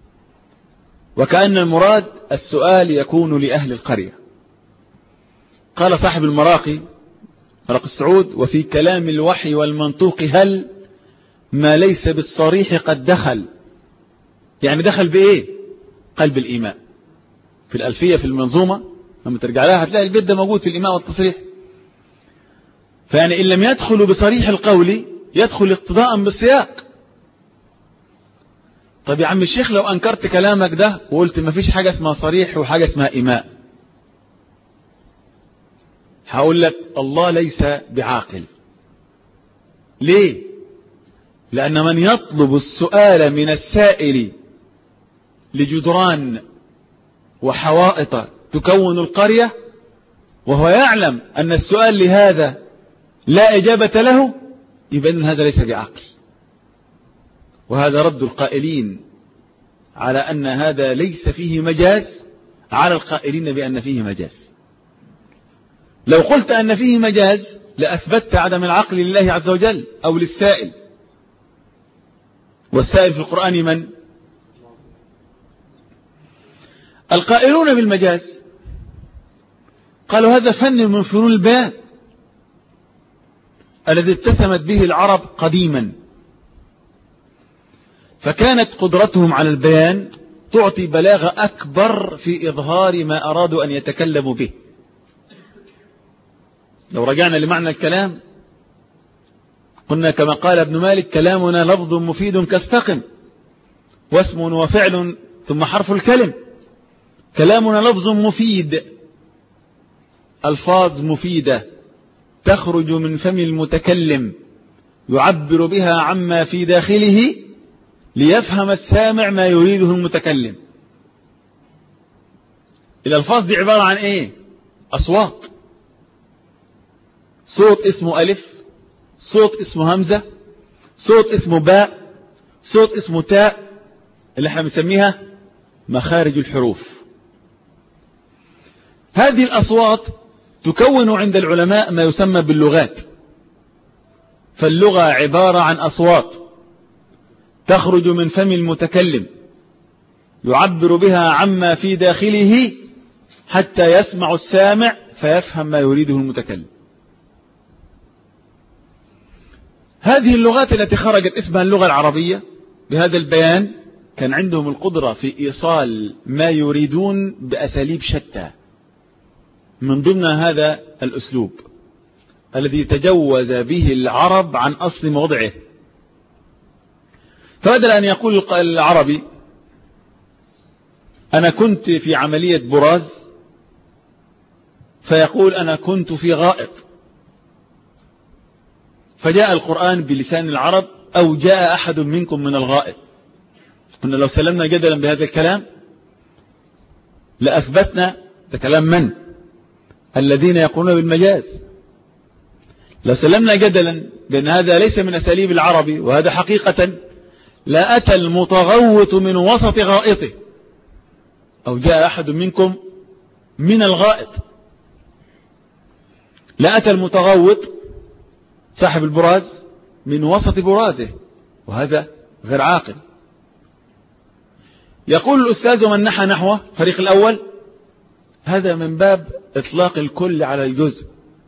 Speaker 1: وكأن المراد السؤال يكون لأهل القرية. قال صاحب المراقي مرق السعود وفي كلام الوحي والمنطوق هل ما ليس بالصريح قد دخل، يعني دخل بإيه؟ قلب الإيماء. في الألفية في المنظومة لما ترجع لها هتلاقي البيت ده موجود في الإيماء والتصريح. فيعني إن لم يدخل بصريح القول يدخل اقتضاء بالسياق. طب يا عم الشيخ لو أنكرت كلامك ده وقلت ما فيش حاجة اسمها صريح وحاجة اسمها إيماء، هقول لك الله ليس بعاقل. ليه؟ لأن من يطلب السؤال من السائل لجدران وحوائط تكون القرية وهو يعلم أن السؤال لهذا لا إجابة له، يبقى إن هذا ليس بعقل. وهذا رد القائلين على أن هذا ليس فيه مجاز على القائلين بأن فيه مجاز. لو قلت أن فيه مجاز لأثبتت عدم العقل لله عز وجل أو للسائل. والسائل في القرآن من؟ القائلون بالمجاز قالوا هذا فن من فنون البيان الذي اتسمت به العرب قديما، فكانت قدرتهم على البيان تعطي بلاغة أكبر في إظهار ما أرادوا أن يتكلموا به. لو رجعنا لمعنى الكلام قلنا كما قال ابن مالك كلامنا لفظ مفيد كاستقم واسم وفعل ثم حرف الكلم. كلامنا لفظ مفيد، ألفاظ مفيدة تخرج من فم المتكلم يعبر بها عما في داخله ليفهم السامع ما يريده المتكلم. الألفاظ دي عبارة عن ايه؟ أصوات. صوت اسمه ألف، صوت اسمه همزة، صوت اسمه باء، صوت اسمه تاء، اللي احنا بنسميها مخارج الحروف. هذه الأصوات تكون عند العلماء ما يسمى باللغات. فاللغة عبارة عن أصوات تخرج من فم المتكلم يعبر بها عما في داخله حتى يسمع السامع فيفهم ما يريده المتكلم. هذه اللغات التي خرجت اسمها اللغة العربية بهذا البيان كان عندهم القدرة في إيصال ما يريدون بأساليب شتى، من ضمن هذا الأسلوب الذي تجوز به العرب عن أصل موضعه. فبدل أن يقول العربي أنا كنت في عملية براز فيقول أنا كنت في غائط. فجاء القرآن بلسان العرب أو جاء أحد منكم من الغائط. قلنا لو سلمنا جدلا بهذا الكلام لأثبتنا ده كلام من؟ الذين يقولون بالمجاز. لو سلمنا جدلا بأن هذا ليس من أساليب العربي وهذا حقيقة لا أتى المتغوط من وسط غائطه أو جاء أحد منكم من الغائط. لا أتى المتغوط صاحب البراز من وسط برازه، وهذا غير عاقل. يقول الأستاذ ومن نحى نحوه فريق الأول هذا من باب إطلاق الكل على الجزء،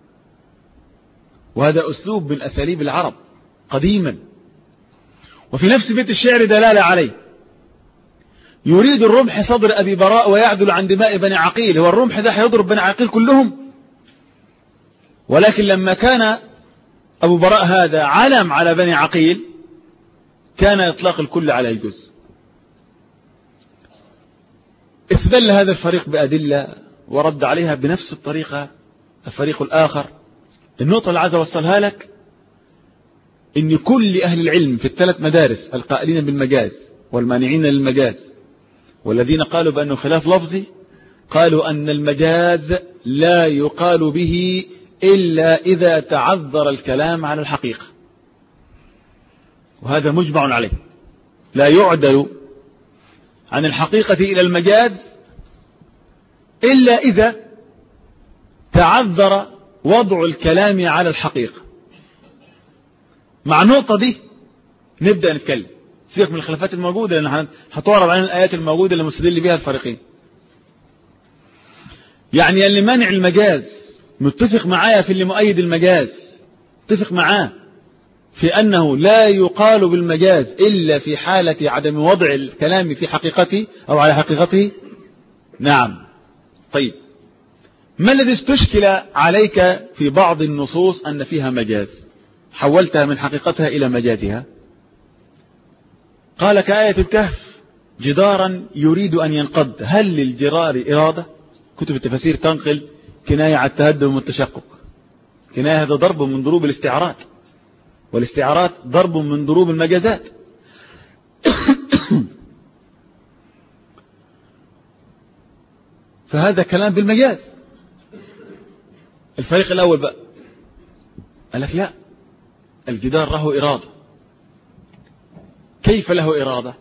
Speaker 1: وهذا أسلوب من أساليب العرب قديما. وفي نفس بيت الشعر دلالة عليه. يريد الرمح صدر أبي براء ويعدل عن دماء بني عقيل. هو الرمح ده هيضرب بني عقيل كلهم؟ ولكن لما كان أبو براء هذا علم على بني عقيل كان إطلاق الكل على الجزء. استدل هذا الفريق بأدلة ورد عليها بنفس الطريقة الفريق الآخر. النقطة اللي عايز أوصلها لك إن كل أهل العلم في الثلاث مدارس القائلين بالمجاز والمانعين للمجاز والذين قالوا بأنه خلاف لفظي قالوا أن المجاز لا يقال به إلا إذا تعذر الكلام على الحقيقة، وهذا مجمع عليه. لا يعدل عن الحقيقة إلى المجاز إلا إذا تعذر وضع الكلام على الحقيقة. مع النقطة دي نبدأ نتكلم. سيبك من الخلافات الموجودة لأن هتعرض علينا الآيات الموجودة اللي مستدل بها الفريقين. يعني اللي مانع المجاز متفق معايا في اللي مؤيد المجاز، متفق معاه في أنه لا يقال بالمجاز إلا في حالة عدم وضع الكلام في حقيقته أو على حقيقته. نعم. طيب ما الذي استشكل عليك في بعض النصوص أن فيها مجاز حولتها من حقيقتها إلى مجازها؟ قال كآية الكهف جدارا يريد أن ينقض، هل للجرار إرادة؟ كتب التفاسير تنقل كناية على التهدم والتشقق، كناية هذا ضرب من ضروب الاستعارات، والاستعارات ضرب من ضروب المجازات. فهذا كلام بالمجاز. الفريق الأول بقى قال لك لا، الجدار له إرادة. كيف له إرادة؟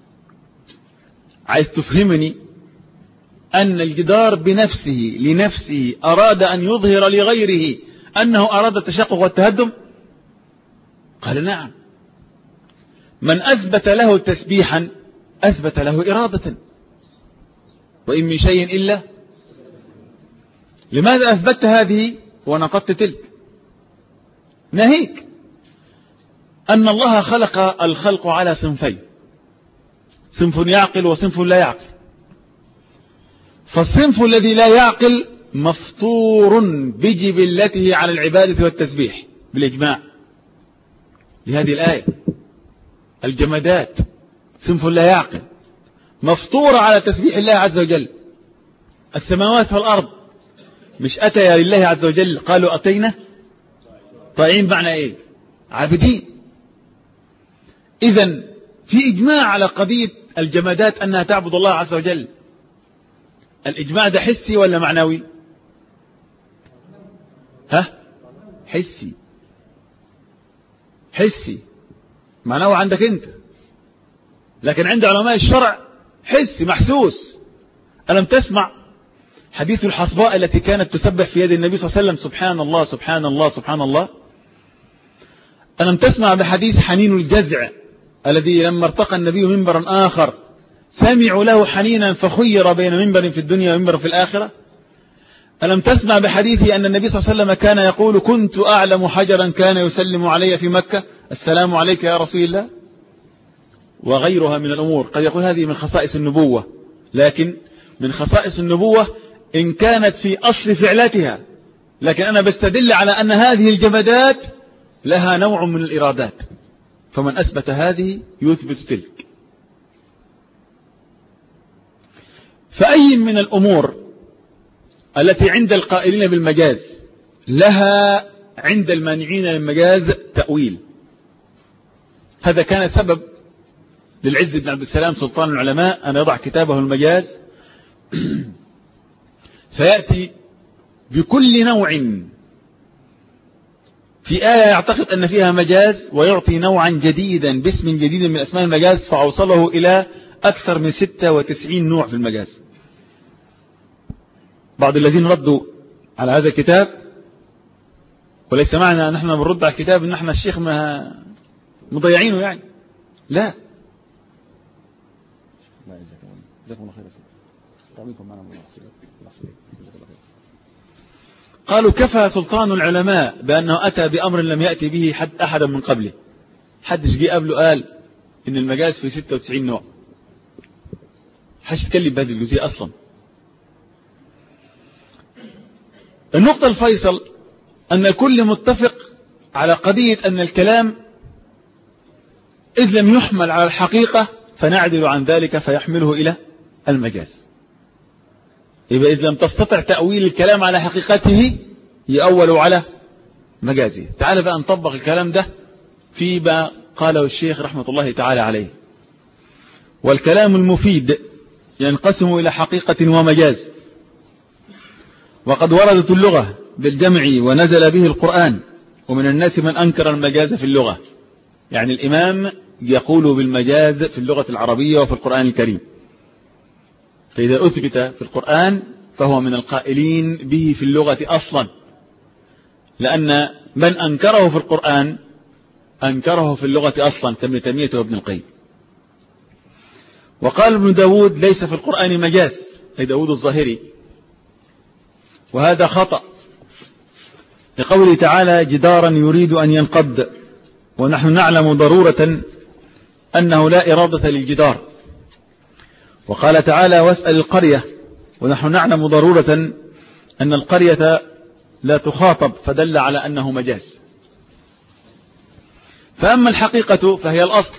Speaker 1: عايز تفهمني أن الجدار بنفسه لنفسه أراد أن يظهر لغيره أنه أراد التشقق والتهدم؟ قال نعم. من أثبت له تسبيحا أثبت له إرادة، وإن من شيء إلا. لماذا أثبت هذه ونقضت تلك؟ ناهيك أن الله خلق الخلق على صنفين، صنف يعقل وصنف لا يعقل. فالصنف الذي لا يعقل مفطور بجبلته على العبادة والتسبيح بالإجماع لهذه الآية. الجمادات صنف لا يعقل مفطور على تسبيح الله عز وجل. السماوات والأرض مش أتيا لله عز وجل قالوا أتينا طائعين، معنى إيه؟ عابدين. إذن في إجماع على قضية الجمادات أنها تعبد الله عز وجل. الإجماع ده حسي ولا معنوي؟ ها؟ حسي. حسي معنوي عندك أنت، لكن عند علماء الشرع حسي محسوس. ألم تسمع حديث الحصباء التي كانت تسبح في يد النبي صلى الله عليه وسلم سبحان الله سبحان الله سبحان الله؟ ألم تسمع بحديث حنين الجزع الذي لما ارتقى النبي منبرا آخر سمعوا له حنينا فخير بين منبر في الدنيا ومنبر في الآخرة؟ ألم تسمع بحديث أن النبي صلى الله عليه وسلم كان يقول كنت أعلم حجرا كان يسلم علي في مكة السلام عليك يا رسول الله؟ وغيرها من الأمور. قد يقول هذه من خصائص النبوة، لكن من خصائص النبوة إن كانت في أصل فعلتها، لكن أنا بستدل على أن هذه الجمادات لها نوع من الإرادات، فمن أثبت هذه يثبت تلك. فأي من الأمور التي عند القائلين بالمجاز لها عند المانعين للمجاز تأويل. هذا كان سبب للعز بن عبد السلام سلطان العلماء أن يضع كتابه المجاز فيأتي بكل نوع في آية يعتقد أن فيها مجاز ويعطي نوعا جديدا باسم جديد من أسماء المجاز، فأوصله إلى أكثر من ستة وتسعين نوع في المجاز. بعض الذين ردوا على هذا الكتاب، وليس معنى أن احنا بنرد على الكتاب أن احنا الشيخ ما مضيعينه يعني، لا لا جزاكم الله خير. قالوا كفى سلطان العلماء بأنه أتى بأمر لم يأتي به حد أحدا من قبله. حدش جه قبله قال إن المجاز في ستة وتسعين نوع. حدش تكلم بهذه الجزئية أصلا. النقطة الفيصل أن الكل متفق على قضية أن الكلام إذ لم يحمل على الحقيقة فنعدل عن ذلك فيحمله إلى المجاز. يبقى إذ لم تستطع تأويل الكلام على حقيقته يأول على مجازه. تعال بقى نطبق الكلام ده فيما قاله الشيخ رحمة الله تعالى عليه. والكلام المفيد ينقسم إلى حقيقة ومجاز، وقد وردت اللغة بالجمع ونزل به القرآن، ومن الناس من أنكر المجاز في اللغة. يعني الإمام يقول بالمجاز في اللغة العربية وفي القرآن الكريم، فإذا أثبت في القرآن فهو من القائلين به في اللغة أصلا، لأن من أنكره في القرآن أنكره في اللغة أصلا كابن تيمية وابن القيم. وقال ابن داود ليس في القرآن مجاز، أي داود الظاهري، وهذا خطأ، لقوله تعالى جدارا يريد أن ينقض، ونحن نعلم ضرورة أنه لا إرادة للجدار. وقال تعالى واسأل القرية، ونحن نعلم ضرورة أن القرية لا تخاطب، فدل على أنه مجاز. فأما الحقيقة فهي الأصل،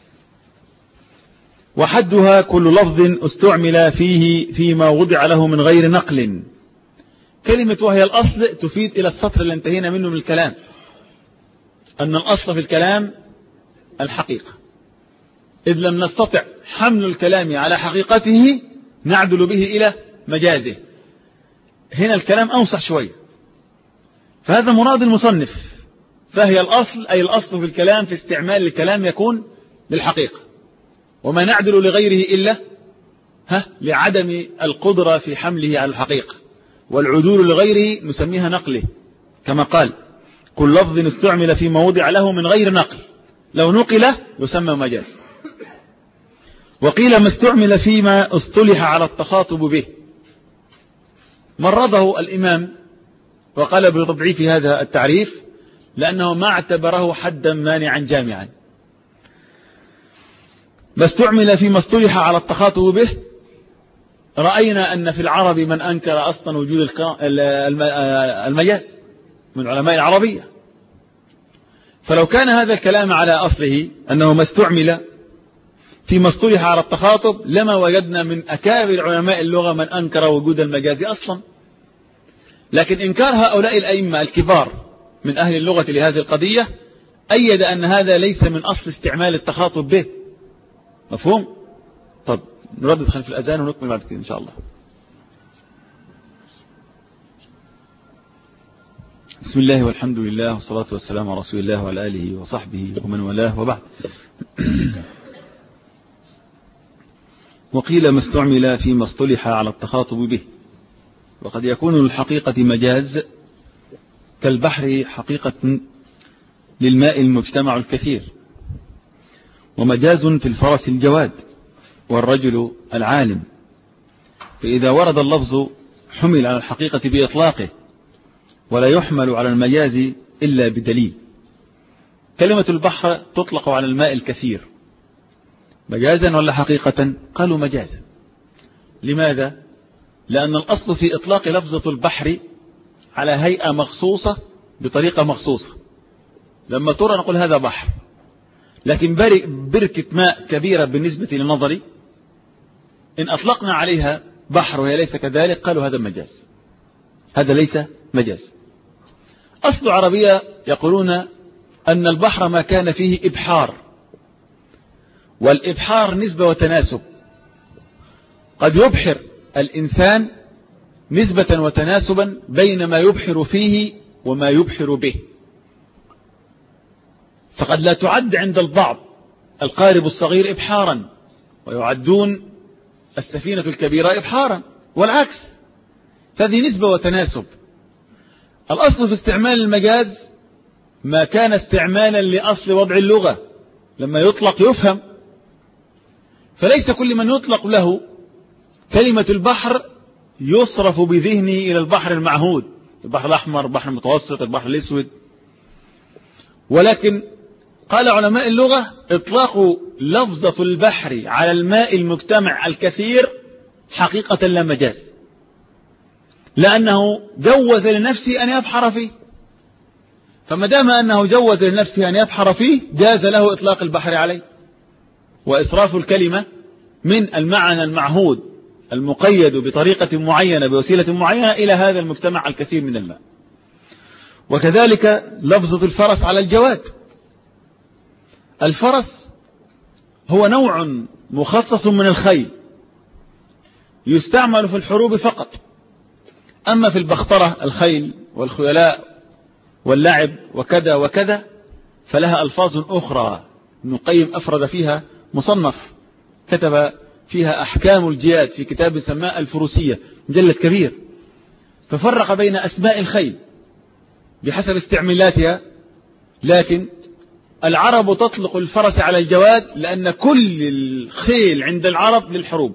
Speaker 1: وحدها كل لفظ استعمل فيه فيما وضع له من غير نقل. كلمة وهي الأصل تفيد إلى السطر اللي انتهينا منه من الكلام، أن الأصل في الكلام الحقيقة، إذ لم نستطع حمل الكلام على حقيقته نعدل به إلى مجازه. هنا الكلام أوسع شوية، فهذا مراد المصنف. فهي الأصل أي الأصل في الكلام في استعمال الكلام يكون للحقيقة، وما نعدل لغيره إلا ها لعدم القدرة في حمله على الحقيقة، والعدول لغيره نسميها نقله، كما قال كل لفظ استعمل في موضع له من غير نقل، لو نقل يسمى مجاز. وقيل ما استعمل فيما اصطلح على التخاطب به، مرضه الإمام وقال بتضعيف هذا التعريف لأنه ما اعتبره حدا مانعا جامعا. ما استعمل فيما اصطلح على التخاطب به، رأينا أن في العرب من أنكر أصلا وجود المجاز من علماء العربية. فلو كان هذا الكلام على أصله أنه ما استعمل فيما اصطلح على التخاطب، لما وجدنا من أكابر علماء اللغة من أنكر وجود المجاز أصلا. لكن إنكار هؤلاء الأئمة الكبار من أهل اللغة لهذه القضية أيد أن هذا ليس من أصل استعمال التخاطب به. مفهوم؟ طب نردد خلف الأذان ونكمل بعد كده إن شاء الله. بسم الله والحمد لله والصلاة والسلام على رسول الله وعلى آله وصحبه ومن والاه، وبعد. وقيل ما استعمل فيما اصطلح على التخاطب به، وقد يكون للحقيقة مجاز كالبحر حقيقة للماء المجتمع الكثير، ومجاز في الفرس الجواد والرجل العالم. فإذا ورد اللفظ حمل على الحقيقة بإطلاقه، ولا يحمل على المجاز إلا بدليل. كلمة البحر تطلق على الماء الكثير مجازا ولا حقيقة؟ قالوا مجازا. لماذا؟ لأن الأصل في إطلاق لفظة البحر على هيئة مخصوصة بطريقة مخصوصة. لما ترى نقول هذا بحر، لكن بركة ماء كبيرة بالنسبة لنظري إن أطلقنا عليها بحر وهي ليس كذلك قالوا هذا مجاز، هذا ليس مجاز. أصل عربية يقولون أن البحر ما كان فيه إبحار، والإبحار نسبة وتناسب، قد يبحر الإنسان نسبة وتناسبا بين ما يبحر فيه وما يبحر به. فقد لا تعد عند البعض القارب الصغير إبحارا، ويعدون السفينة الكبيرة إبحارا، والعكس. فهذه نسبة وتناسب. الأصل في استعمال المجاز ما كان استعمالا لأصل وضع اللغة، لما يطلق يفهم. فليس كل من يطلق له كلمة البحر يصرف بذهنه إلى البحر المعهود، البحر الأحمر، البحر المتوسط، البحر الأسود. ولكن قال علماء اللغة إطلاق لفظة البحر على الماء المجتمع الكثير حقيقة لا مجاز، لأنه جوز لنفسه أن يبحر فيه. فما دام أنه جوز لنفسه أن يبحر فيه جاز له إطلاق البحر عليه، وإصراف الكلمة من المعنى المعهود المقيد بطريقة معينة بوسيلة معينة إلى هذا المجتمع الكثير من الماء. وكذلك لفظة الفرس على الجواد، الفرس هو نوع مخصص من الخيل يستعمل في الحروب فقط. أما في البخترة الخيل والخيلاء واللعب وكذا وكذا فلها ألفاظ أخرى. ابن القيم أفرد فيها مصنف كتب فيها أحكام الجياد في كتاب سماه الفروسية، مجلد كبير، ففرق بين أسماء الخيل بحسب استعمالاتها. لكن العرب تطلق الفرس على الجواد لأن كل الخيل عند العرب للحروب،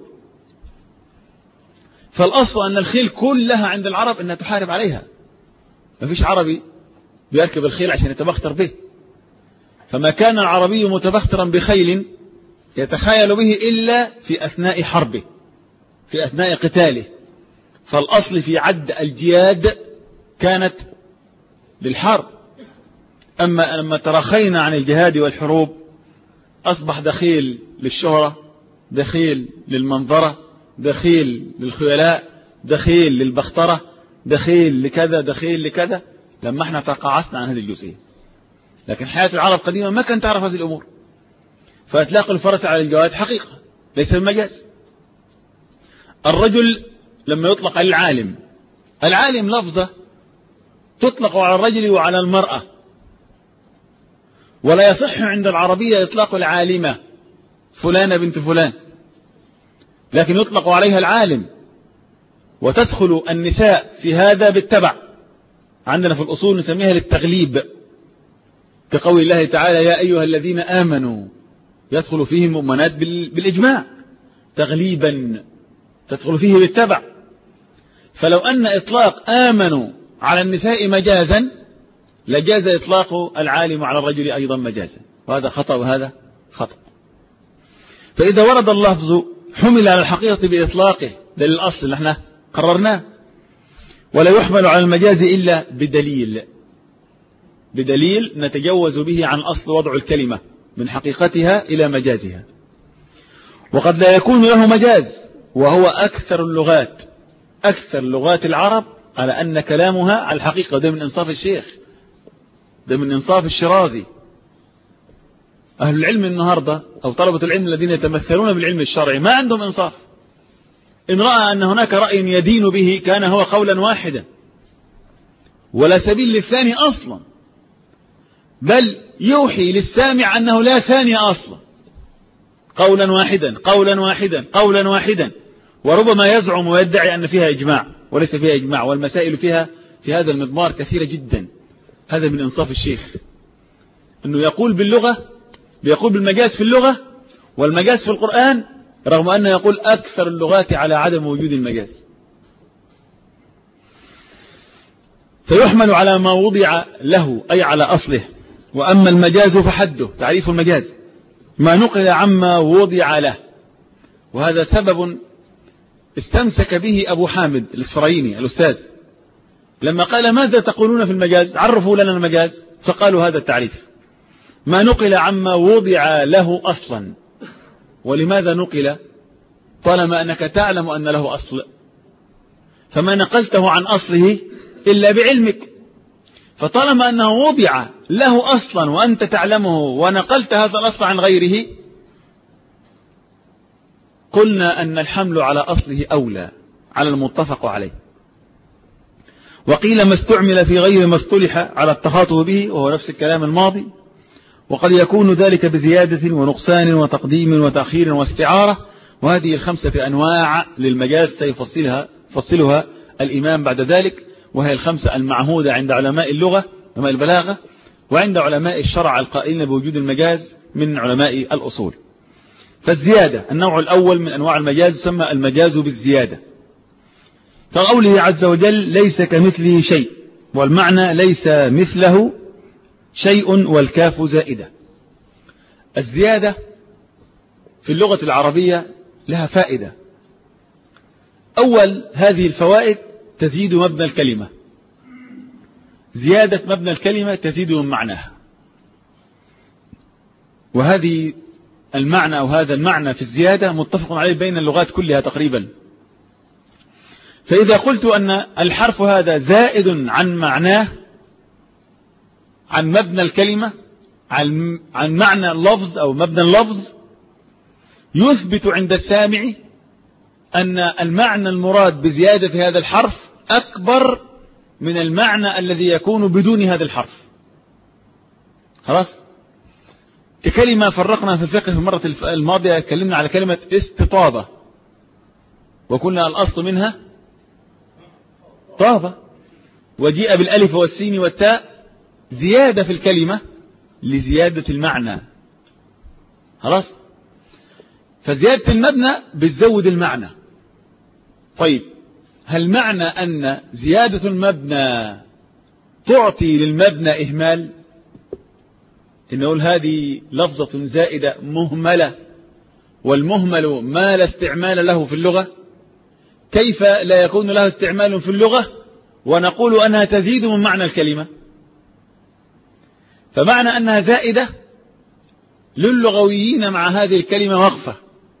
Speaker 1: فالأصل أن الخيل كلها عند العرب أنها تحارب عليها. ما فيش عربي بيركب الخيل عشان يتبختر به، فما كان العربي متبخترا بخيل يتخيل به إلا في أثناء حربه، في أثناء قتاله. فالأصل في عد الجياد كانت للحرب. أما لما تراخينا عن الجهاد والحروب أصبح دخيل للشهرة، دخيل للمنظرة، دخيل للخيلاء، دخيل للبخترة، دخيل لكذا، دخيل لكذا، لما احنا تقاعسنا عن هذه الجزئية. لكن حياة العرب قديما ما كانت تعرف هذه الأمور، فإطلاق الفرس على الجواد حقيقة ليس بمجاز. الرجل لما يطلق على العالم، العالم لفظة تطلق على الرجل وعلى المرأة، ولا يصح عند العربية إطلاق العالمة فلانة بنت فلان، لكن يطلق عليها العالم، وتدخل النساء في هذا بالتبع. عندنا في الأصول نسميها للتغليب، كقول الله تعالى يا أيها الذين آمنوا يدخل فيه المؤمنات بالإجماع تغليبا، تدخل فيه بالتبع. فلو أن إطلاق آمنوا على النساء مجازا لجاز إطلاق العالم على الرجل أيضا مجازا، وهذا خطأ وهذا خطأ. فإذا ورد اللفظ حمل على الحقيقة بإطلاقه، ده للأصل اللي احنا قررناه، ولا يحمل على المجاز إلا بدليل، بدليل نتجوز به عن أصل وضع الكلمة من حقيقتها إلى مجازها. وقد لا يكون له مجاز، وهو أكثر اللغات، أكثر لغات العرب على أن كلامها على الحقيقة. ده من إنصاف الشيخ، ده من إنصاف الشرازي. أهل العلم النهاردة أو طلبة العلم الذين يتمثلون بالعلم الشرعي ما عندهم إنصاف. إن رأى أن هناك رأي يدين به كان هو قولا واحدا ولا سبيل للثاني أصلا، بل يوحي للسامع أنه لا ثاني أصلا، قولا واحدا قولا واحدا قولا واحدا، وربما يزعم ويدعي أن فيها إجماع وليس فيها إجماع، والمسائل فيها في هذا المضمار كثيرة جدا. هذا من إنصاف الشيخ، أنه يقول باللغة، بيقول بالمجاز في اللغة والمجاز في القرآن، رغم أنه يقول أكثر اللغات على عدم وجود المجاز. فيحمل على ما وضع له أي على أصله. وأما المجاز فحده، تعريف المجاز ما نقل عما وضع له، وهذا سبب استمسك به أبو حامد الإسفرايني الأستاذ لما قال ماذا تقولون في المجاز، عرفوا لنا المجاز، فقالوا هذا التعريف ما نقل عما وضع له أصلا. ولماذا نقل؟ طالما أنك تعلم أن له أصل، فما نقلته عن أصله إلا بعلمك. فطالما أنه وضع له أصلا وأنت تعلمه ونقلت هذا الأصل عن غيره، قلنا أن الحمل على أصله أولى على المتفق عليه. وقيل ما استعمل في غير ما اصطلح على التخاطب به، وهو نفس الكلام الماضي. وقد يكون ذلك بزيادة ونقصان وتقديم وتأخير واستعارة. وهذه الخمسة أنواع للمجاز سيفصلها فصلها الإمام بعد ذلك، وهي الخمسة المعهودة عند علماء اللغة علماء البلاغة، وعند علماء الشرع القائلين بوجود المجاز من علماء الأصول. فالزيادة النوع الأول من أنواع المجاز يسمى المجاز بالزيادة، كقوله عز وجل ليس كمثله شيء، والمعنى ليس مثله شيء والكاف زائدة. الزيادة في اللغة العربية لها فائدة. أول هذه الفوائد تزيد مبنى الكلمة، زيادة مبنى الكلمة تزيد من معناها. وهذه المعنى أو هذا المعنى في الزيادة متفق عليه بين اللغات كلها تقريبا. فإذا قلت أن الحرف هذا زائد عن معناه، عن مبنى الكلمة، عن عن معنى اللفظ أو مبنى اللفظ يثبت عند السامع أن المعنى المراد بزيادة هذا الحرف أكبر من المعنى الذي يكون بدون هذا الحرف. خلاص. ككلمة فرقنا في الفقه في المرة الماضية اتكلمنا على كلمة استطابة، وقلنا الأصل منها طابة، وجيء بالألف والسين والتاء زيادة في الكلمة لزيادة المعنى. خلاص. فزيادة المبنى بتزود المعنى. طيب، هل معنى أن زيادة المبنى تعطي للمبنى إهمال؟ إن نقول هذه لفظة زائدة مهملة، والمهمل ما لا استعمال له في اللغة، كيف لا يكون له استعمال في اللغة ونقول أنها تزيد من معنى الكلمة؟ فمعنى أنها زائدة للغويين مع هذه الكلمة وقفة،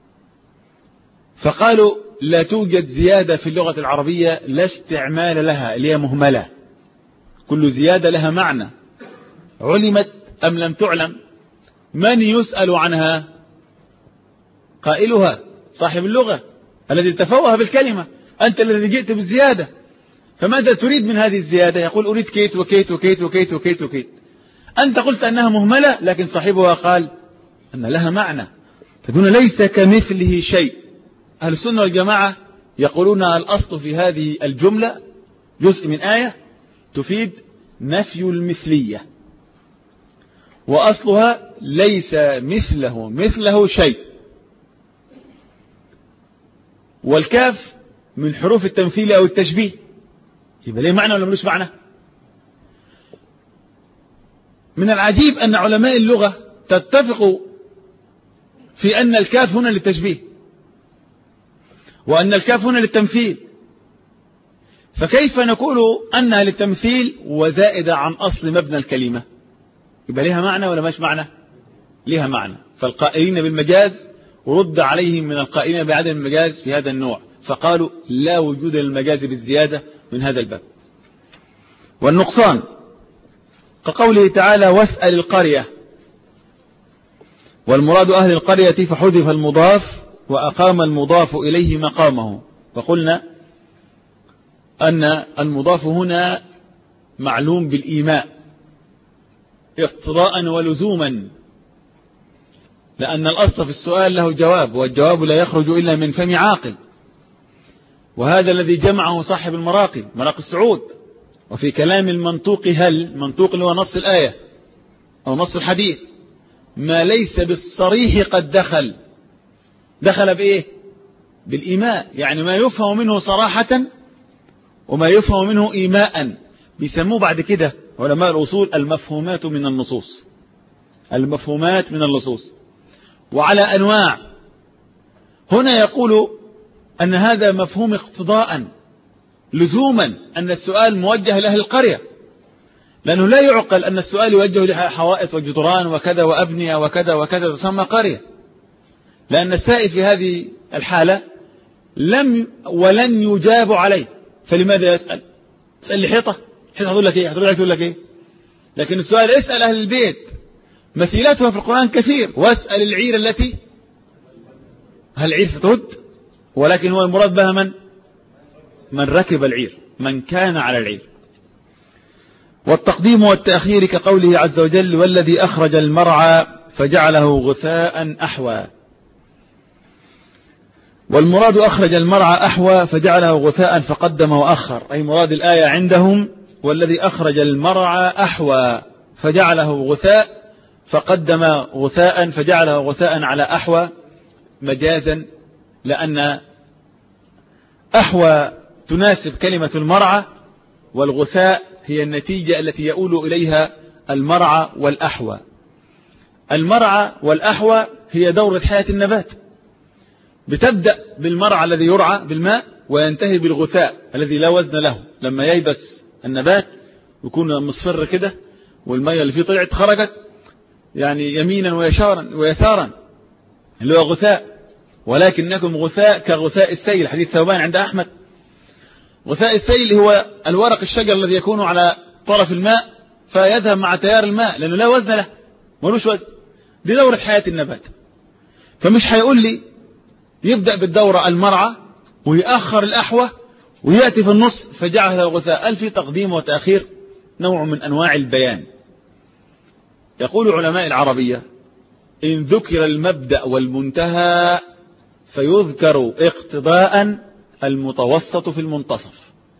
Speaker 1: فقالوا لا توجد زيادة في اللغة العربية لا استعمال لها، اللي هي مهملة. كل زيادة لها معنى، علمت أم لم تعلم. من يسأل عنها؟ قائلها، صاحب اللغة الذي تفوه بالكلمة. أنت الذي جئت بالزيادة، فماذا تريد من هذه الزيادة؟ يقول أريد كيت وكيت وكيت وكيت وكيت وكيت. أنت قلت أنها مهملة، لكن صاحبها قال أن لها معنى. تقول ليس كمثله شيء. أهل السنة والجماعة يقولون الأصل في هذه الجملة جزء من آية تفيد نفي المثلية، وأصلها ليس مثله مثله شيء. والكاف من حروف التمثيل أو التشبيه، يبقى ليه معنى ولا ملوش معنى؟ من العجيب أن علماء اللغة تتفقوا في أن الكاف هنا للتشبيه وأن الكاف هنا للتمثيل، فكيف نقول أنها للتمثيل وزائدة عن أصل مبنى الكلمة؟ يبقى ليها معنى ولا ماش معنى؟ ليها معنى. فالقائلين بالمجاز رد عليهم من القائلين بعدم المجاز في هذا النوع، فقالوا لا وجود للمجاز بالزيادة من هذا الباب. والنقصان كقوله تعالى واسأل القرية، والمراد أهل القرية فحذف المضاف وأقام المضاف إليه مقامه. وقلنا أن المضاف هنا معلوم بالإيماء اقتضاء ولزوما، لأن الأصل في السؤال له جواب، والجواب لا يخرج إلا من فم عاقل، وهذا الذي جمعه صاحب المراقي مراقي السعود. وفي كلام المنطوق هل منطوق اللي هو نص الآية أو نص الحديث ما ليس بالصريح قد دخل. دخل بإيه؟ بالإيماء، يعني ما يفهم منه صراحة وما يفهم منه إيماء. بيسموه بعد كده علماء الأصول المفهومات من النصوص. المفهومات من النصوص وعلى أنواع. هنا يقول أن هذا مفهوم اقتضاء لزوما، أن السؤال موجه لأهل القرية، لأنه لا يعقل أن السؤال يوجه لحوائط وجدران وكذا وأبنية وكذا وكذا تسمى قرية، لأن السائل في هذه الحالة لم ولن يجاب عليه، فلماذا يسأل؟ اسأل لي حيطة، حيطة هتقول لك إيه؟ هتقول لك, لك إيه؟ لكن السؤال اسأل أهل البيت، مثيلاتها في القرآن كثير. واسأل العير التي، هل العير ستهد؟ ولكن هو المراد بها من؟ من ركب العير، من كان على العير. والتقديم والتأخير كقوله عز وجل والذي أخرج المرعى فجعله غثاء أحوى. والمراد أخرج المرعى أحوى فجعله غثاء فقدم وأخر، أي مراد الآية عندهم والذي أخرج المرعى أحوى فجعله غثاء فقدم غثاء فجعله غثاء على أحوى مجازا، لأن أحوى تناسب كلمة المرعى، والغثاء هي النتيجة التي يؤول إليها المرعى والأحوى. المرعى والأحوى هي دورة حياة النبات، بتبدأ بالمرعى الذي يرعى بالماء وينتهي بالغثاء الذي لا وزن له. لما ييبس النبات يكون مصفر كده والمية اللي فيه طلعت خرجت يعني يمينا ويسارا ويسارا اللي هو غثاء. ولكنكم غثاء كغثاء السيل، حديث ثوبان عند أحمد. غثاء السيل هو الورق الشجر الذي يكون على طرف الماء فيذهب مع تيار الماء لأنه لا وزن له، ملوش وزن، دي دورة حياة النبات. فمش هيقول لي يبدأ بالدورة المرعى ويأخر الأحوى ويأتي في النص فجعل الغثاء. قال في تقديم وتأخير نوع من أنواع البيان. يقول علماء العربية إن ذكر المبدأ والمنتهى فيذكر اقتضاء المتوسط في المنتصف.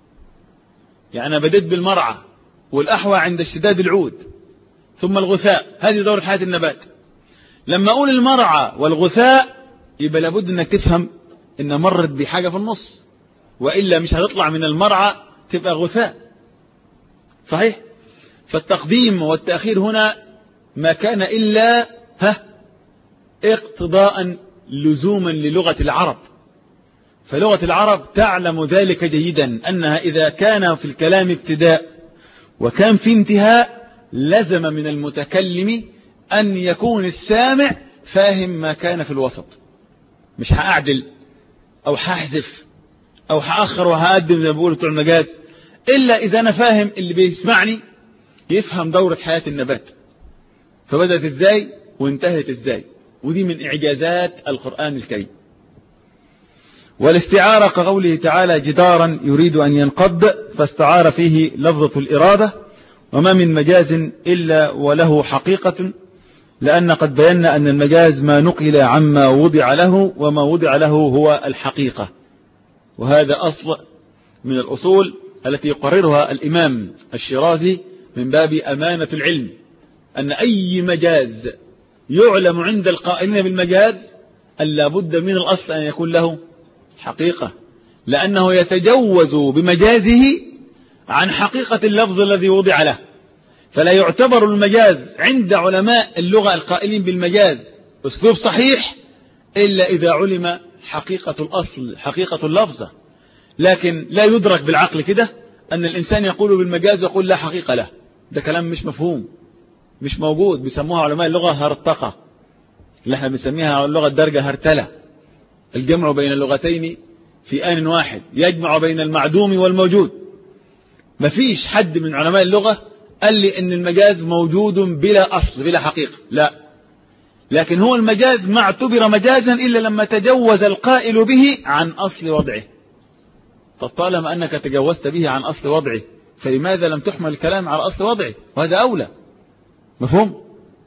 Speaker 1: يعني أنا بديت بالمرعى والأحوى عند اشتداد العود ثم الغثاء، هذه دورة حياة النبات. لما أقول المرعى والغثاء يبقى لابد أنك تفهم إن مرت بحاجة في النص، وإلا مش هتطلع من المرعى تبقى غثاء. صحيح؟ فالتقديم والتأخير هنا ما كان إلا ها اقتضاء لزوما للغة العرب. فلغة العرب تعلم ذلك جيدا، أنها إذا كان في الكلام ابتداء وكان في انتهاء لزم من المتكلم أن يكون السامع فاهم ما كان في الوسط. مش هأعدل أو هحذف أو هأخر وهقدم زي ما بيقولوا بتوع المجاز، إلا إذا أنا فاهم اللي بيسمعني يفهم دورة حياة النبات، فبدأت إزاي وانتهت إزاي. ودي من إعجازات القرآن الكريم. والاستعارة كقوله تعالى جدارا يريد أن ينقض، فاستعار فيه لفظة الإرادة. وما من مجاز إلا وله حقيقة، لأن قد بينا أن المجاز ما نقل عما وضع له، وما وضع له هو الحقيقة. وهذا أصل من الأصول التي يقررها الإمام الشيرازي من باب أمانة العلم، أن أي مجاز يعلم عند القائلين بالمجاز أن لا بد من الأصل أن يكون له حقيقة، لأنه يتجوز بمجازه عن حقيقة اللفظ الذي وضع له. فلا يعتبر المجاز عند علماء اللغة القائلين بالمجاز أسلوب صحيح إلا إذا علم حقيقة الأصل، حقيقة اللفظة. لكن لا يدرك بالعقل كده أن الإنسان يقول بالمجاز ويقول لا حقيقة له. ده كلام مش مفهوم، مش موجود. بيسموها علماء اللغة هرطقة، اللي احنا بنسميها اللغة الدرجة هرتلة، الجمع بين اللغتين في آن واحد، يجمع بين المعدوم والموجود. مفيش حد من علماء اللغة قال لي ان المجاز موجود بلا أصل بلا حقيقة، لا. لكن هو المجاز ما اعتبر مجازا إلا لما تجوز القائل به عن أصل وضعه. فطالما أنك تجوزت به عن أصل وضعه فلماذا لم تحمل الكلام على أصل وضعه؟ وهذا أولى. مفهوم؟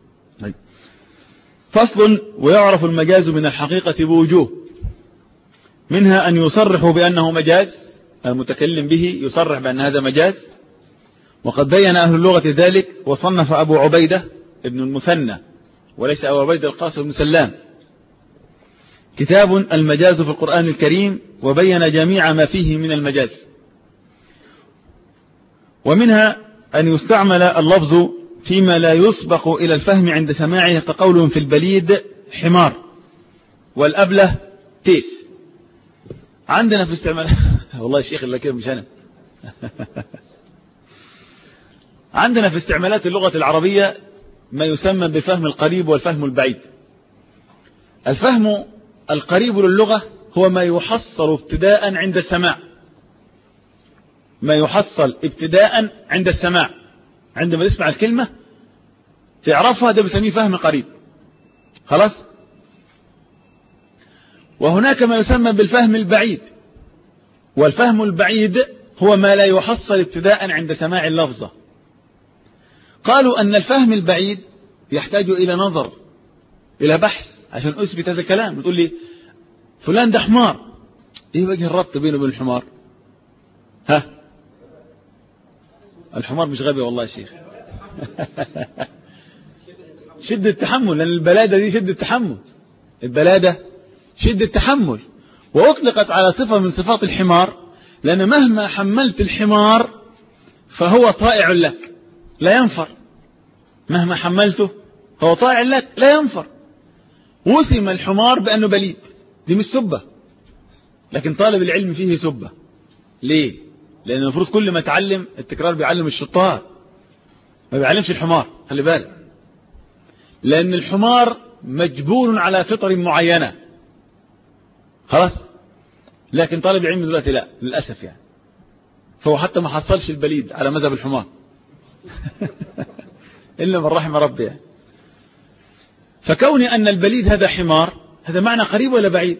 Speaker 1: فصل. ويعرف المجاز من الحقيقة بوجوه، منها أن يصرح بأنه مجاز، المتكلم به يصرح بأن هذا مجاز، وقد بين أهل اللغة ذلك. وصنف أبو عبيدة ابن المثنى وليس أبو عبيدة القاسم بن سلام كتاب المجاز في القرآن الكريم، وبين جميع ما فيه من المجاز. ومنها أن يستعمل اللفظ فيما لا يسبق إلى الفهم عند سماعه، كقول في البليد حمار والأبله تيس. عندنا في استعمال والله الشيخ اللي كده مش أنا عندنا في استعمالات اللغة العربية ما يسمى بفهم القريب والفهم البعيد. الفهم القريب للغة هو ما يحصل ابتداء عند السماع، ما يحصل ابتداء عند السماع، عندما تسمع الكلمة تعرفها، ده بسميه فهم قريب. خلاص. وهناك ما يسمى بالفهم البعيد، والفهم البعيد هو ما لا يحصل ابتداء عند سماع اللفظة. قالوا أن الفهم البعيد يحتاج إلى نظر، إلى بحث عشان أثبت هذا الكلام. بتقول لي فلان ده حمار، إيه وجه الربط بينه وبين الحمار؟ ها، الحمار مش غبي والله يا شيخ شدة التحمل، لأن البلادة دي شدة التحمل، البلادة شدة التحمل، وأطلقت على صفة من صفات الحمار، لأن مهما حملت الحمار فهو طائع لك لا ينفر، مهما حملته هو طائع لك لا ينفر. وسم الحمار بأنه بليد، دي مش سبة، لكن طالب العلم فيه سبة. ليه؟ لأن المفروض كل ما تعلم التكرار بيعلم الشطار، ما بيعلمش الحمار. خلي بالك، لأن الحمار مجبور على فطر معينة، خلاص. لكن طالب العلم دلوقتي لا، للأسف يعني، فهو حتى ما حصلش البليد على مذهب الحمار إلا من رحم ربي يعني. فكون أن البليد هذا حمار، هذا معنى قريب ولا بعيد؟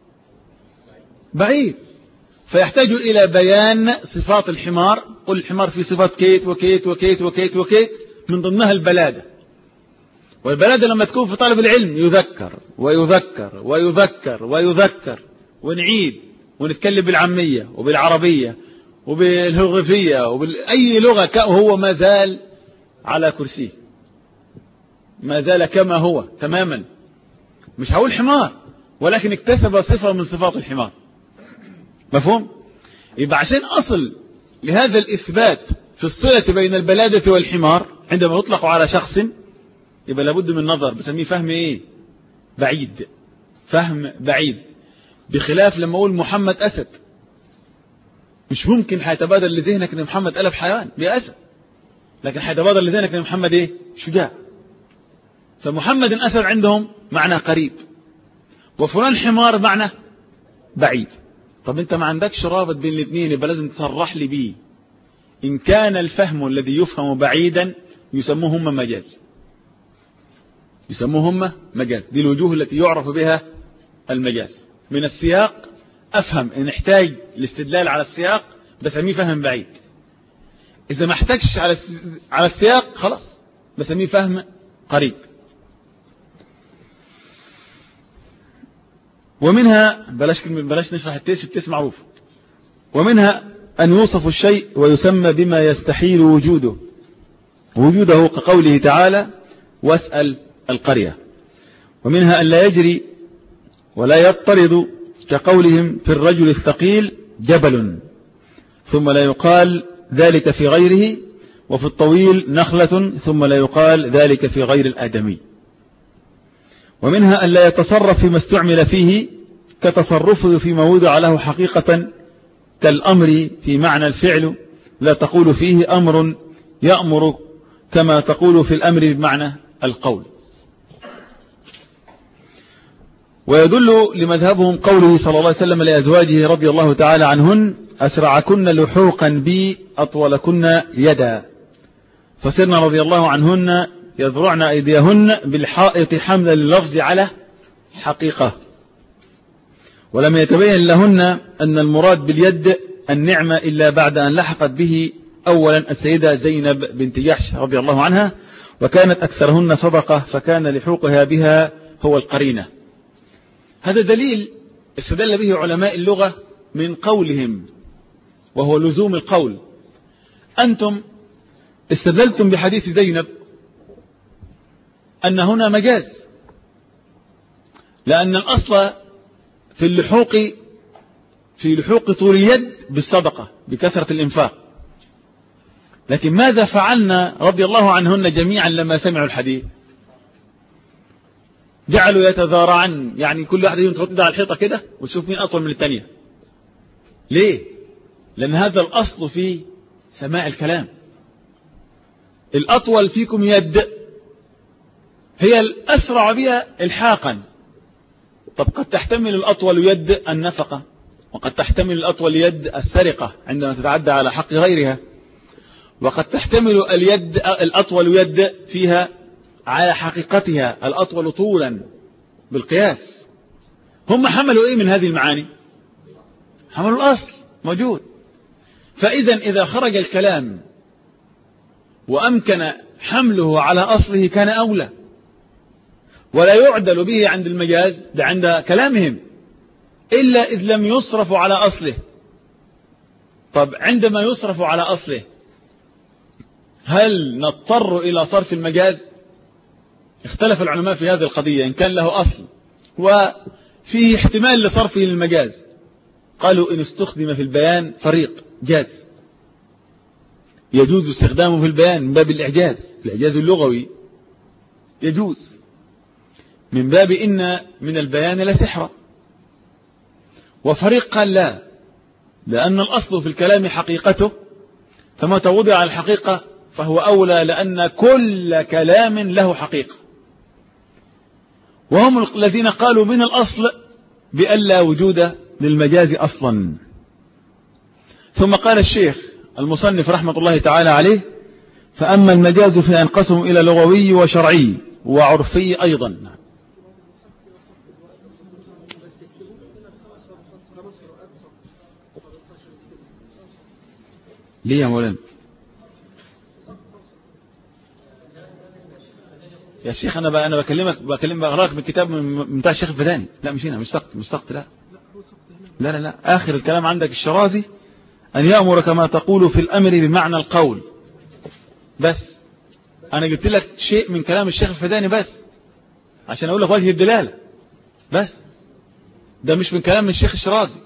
Speaker 1: بعيد. فيحتاج إلى بيان صفات الحمار. قل الحمار في صفات كيت وكيت وكيت وكيت وكيت، من ضمنها البلادة. والبلادة لما تكون في طالب العلم يذكر ويذكر ويذكر ويذكر، ونعيد ونتكلم بالعامية وبالعربية وبالهيروغليفية وبأي لغة، هو ما زال على كرسيه، ما زال كما هو تماما. مش هقول حمار، ولكن اكتسب صفة من صفات الحمار. مفهوم؟ يبقى عشان أصل لهذا الإثبات في الصلة بين البلادة والحمار عندما يطلق على شخص، يبقى لابد من نظر، بسميه فهم ايه؟ بعيد. فهم بعيد. بخلاف لما اقول محمد أسد، مش ممكن هيتبادر لذهنك ان محمد قلب حيوان بأسد، لكن هيتبادر لذهنك ان محمد ايه؟ شجاع. فمحمد أسد عندهم معنى قريب، وفلان حمار معنى بعيد. طب انت ما عندكش رابط بين الاثنين، يبقى لازم تصرح لي بيه. ان كان الفهم الذي يفهم بعيدا يسموه هم مجاز، يسموه هم مجاز. دي الوجوه التي يعرف بها المجاز. من السياق افهم، ان احتاج الاستدلال على السياق بسميه فهم بعيد. اذا ما احتاجش على على السياق خلاص بسميه فهم قريب. ومنها بلاش بلاش نشرح التيس، التيس معروف. ومنها أن يوصف الشيء ويسمى بما يستحيل وجوده وجوده كقوله تعالى واسأل القرية. ومنها أن لا يجري ولا يضطرد كقولهم في الرجل الثقيل جبل، ثم لا يقال ذلك في غيره، وفي الطويل نخلة، ثم لا يقال ذلك في غير الآدمي. ومنها أن لا يتصرف فيما استعمل فيه كتصرفه فيما وضع له حقيقة كالأمر في معنى الفعل، لا تقول فيه أمر يأمر كما تقول في الأمر بمعنى القول. ويدل لمذهبهم قوله صلى الله عليه وسلم لأزواجه رضي الله تعالى عنهن أسرعكن لحوقا بي أطولكن يدا، فسرنا رضي الله عنهن يذرعن أيديهن بالحائط حملا لللفظ على حقيقة. ولم يتبين لهن أن المراد باليد النعمة إلا بعد أن لحقت به أولا السيدة زينب بنت جحش رضي الله عنها، وكانت أكثرهن صدقة، فكان لحوقها بها هو القرينة. هذا دليل استدل به علماء اللغة من قولهم، وهو لزوم القول. أنتم استدلتم بحديث زينب أن هنا مجاز، لأن الأصل في اللحوق في لحوق طول اليد بالصدقة بكثرة الإنفاق. لكن ماذا فعلنا رضي الله عنهن جميعا لما سمعوا الحديث؟ جعلوا يتذارعن، يعني كل واحد ينطق على الحيطة كده وتشوف مين أطول من الثانية. ليه؟ لأن هذا الأصل في سماع الكلام. الأطول فيكم يد هي الأسرع بها الحاقا. طب قد تحتمل الأطول يد النفقة، وقد تحتمل الأطول يد السرقة عندما تتعدى على حق غيرها، وقد تحتمل اليد الأطول يد فيها على حقيقتها الأطول طولا بالقياس. هم حملوا إيه من هذه المعاني؟ حملوا الأصل موجود. فإذا إذا خرج الكلام وأمكن حمله على أصله كان أولى، ولا يعدل به عند المجاز عند كلامهم إلا إذ لم يصرف على أصله. طب عندما يصرف على أصله هل نضطر إلى صرف المجاز؟ اختلف العلماء في هذه القضية، إن كان له أصل وفيه احتمال لصرفه للمجاز. قالوا إن استخدم في البيان فريق جاز، يجوز استخدامه في البيان من باب الإعجاز، الإعجاز اللغوي يجوز، من باب إن من البيان لسحرا. وفريق قال لا، لأن الأصل في الكلام حقيقته، فما توضع على الحقيقة فهو أولى، لأن كل كلام له حقيقة. وهم الذين قالوا من الأصل بألا وجود للمجاز أصلا. ثم قال الشيخ المصنف رحمة الله تعالى عليه: فأما المجاز فينقسم إلى لغوي وشرعي. وعرفية أيضا. ليه يا مولانا؟ يا شيخ أنا بقى أنا بكلمك بكلم بقراك من كتاب من بتاع الشيخ الفداني. لا مش هنا، مش سقط مش سقط لا لا لا لا آخر الكلام عندك الشرازي أن يأمر كما تقول في الأمر بمعنى القول. بس أنا جبت لك شيء من كلام الشيخ الفداني بس عشان أقول لك وجه الدلالة، بس ده مش من كلام الشيخ الشرازي.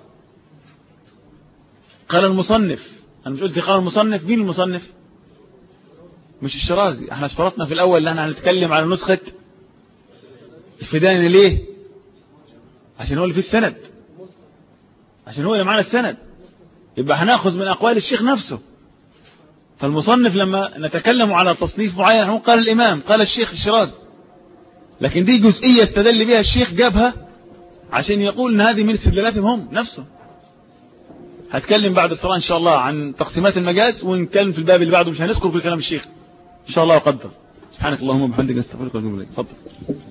Speaker 1: قال المصنف، أنا مش قلت قال المصنف، مين المصنف؟ مش الشرازي. احنا اشترطنا في الأول ان احنا هنتكلم على نسخة الفداني. ليه؟ عشان هو اللي في السند، عشان هو اللي معنا السند، يبقى هناخذ من أقوال الشيخ نفسه. فالمصنف لما نتكلم على تصنيف معين هو قال الإمام، قال الشيخ الشرازي، لكن دي جزئية استدل بها الشيخ، جابها عشان يقول ان هذه من استدلالاتهم هم نفسه. هتكلم بعد الصلاة إن شاء الله عن تقسيمات المجاز، ونتكلم في الباب اللي بعده، مش هنذكر كل كلام الشيخ إن شاء الله وقدر. سبحانك اللهم وبحمدك نستغفرك ونتوب إليك. اتفضل.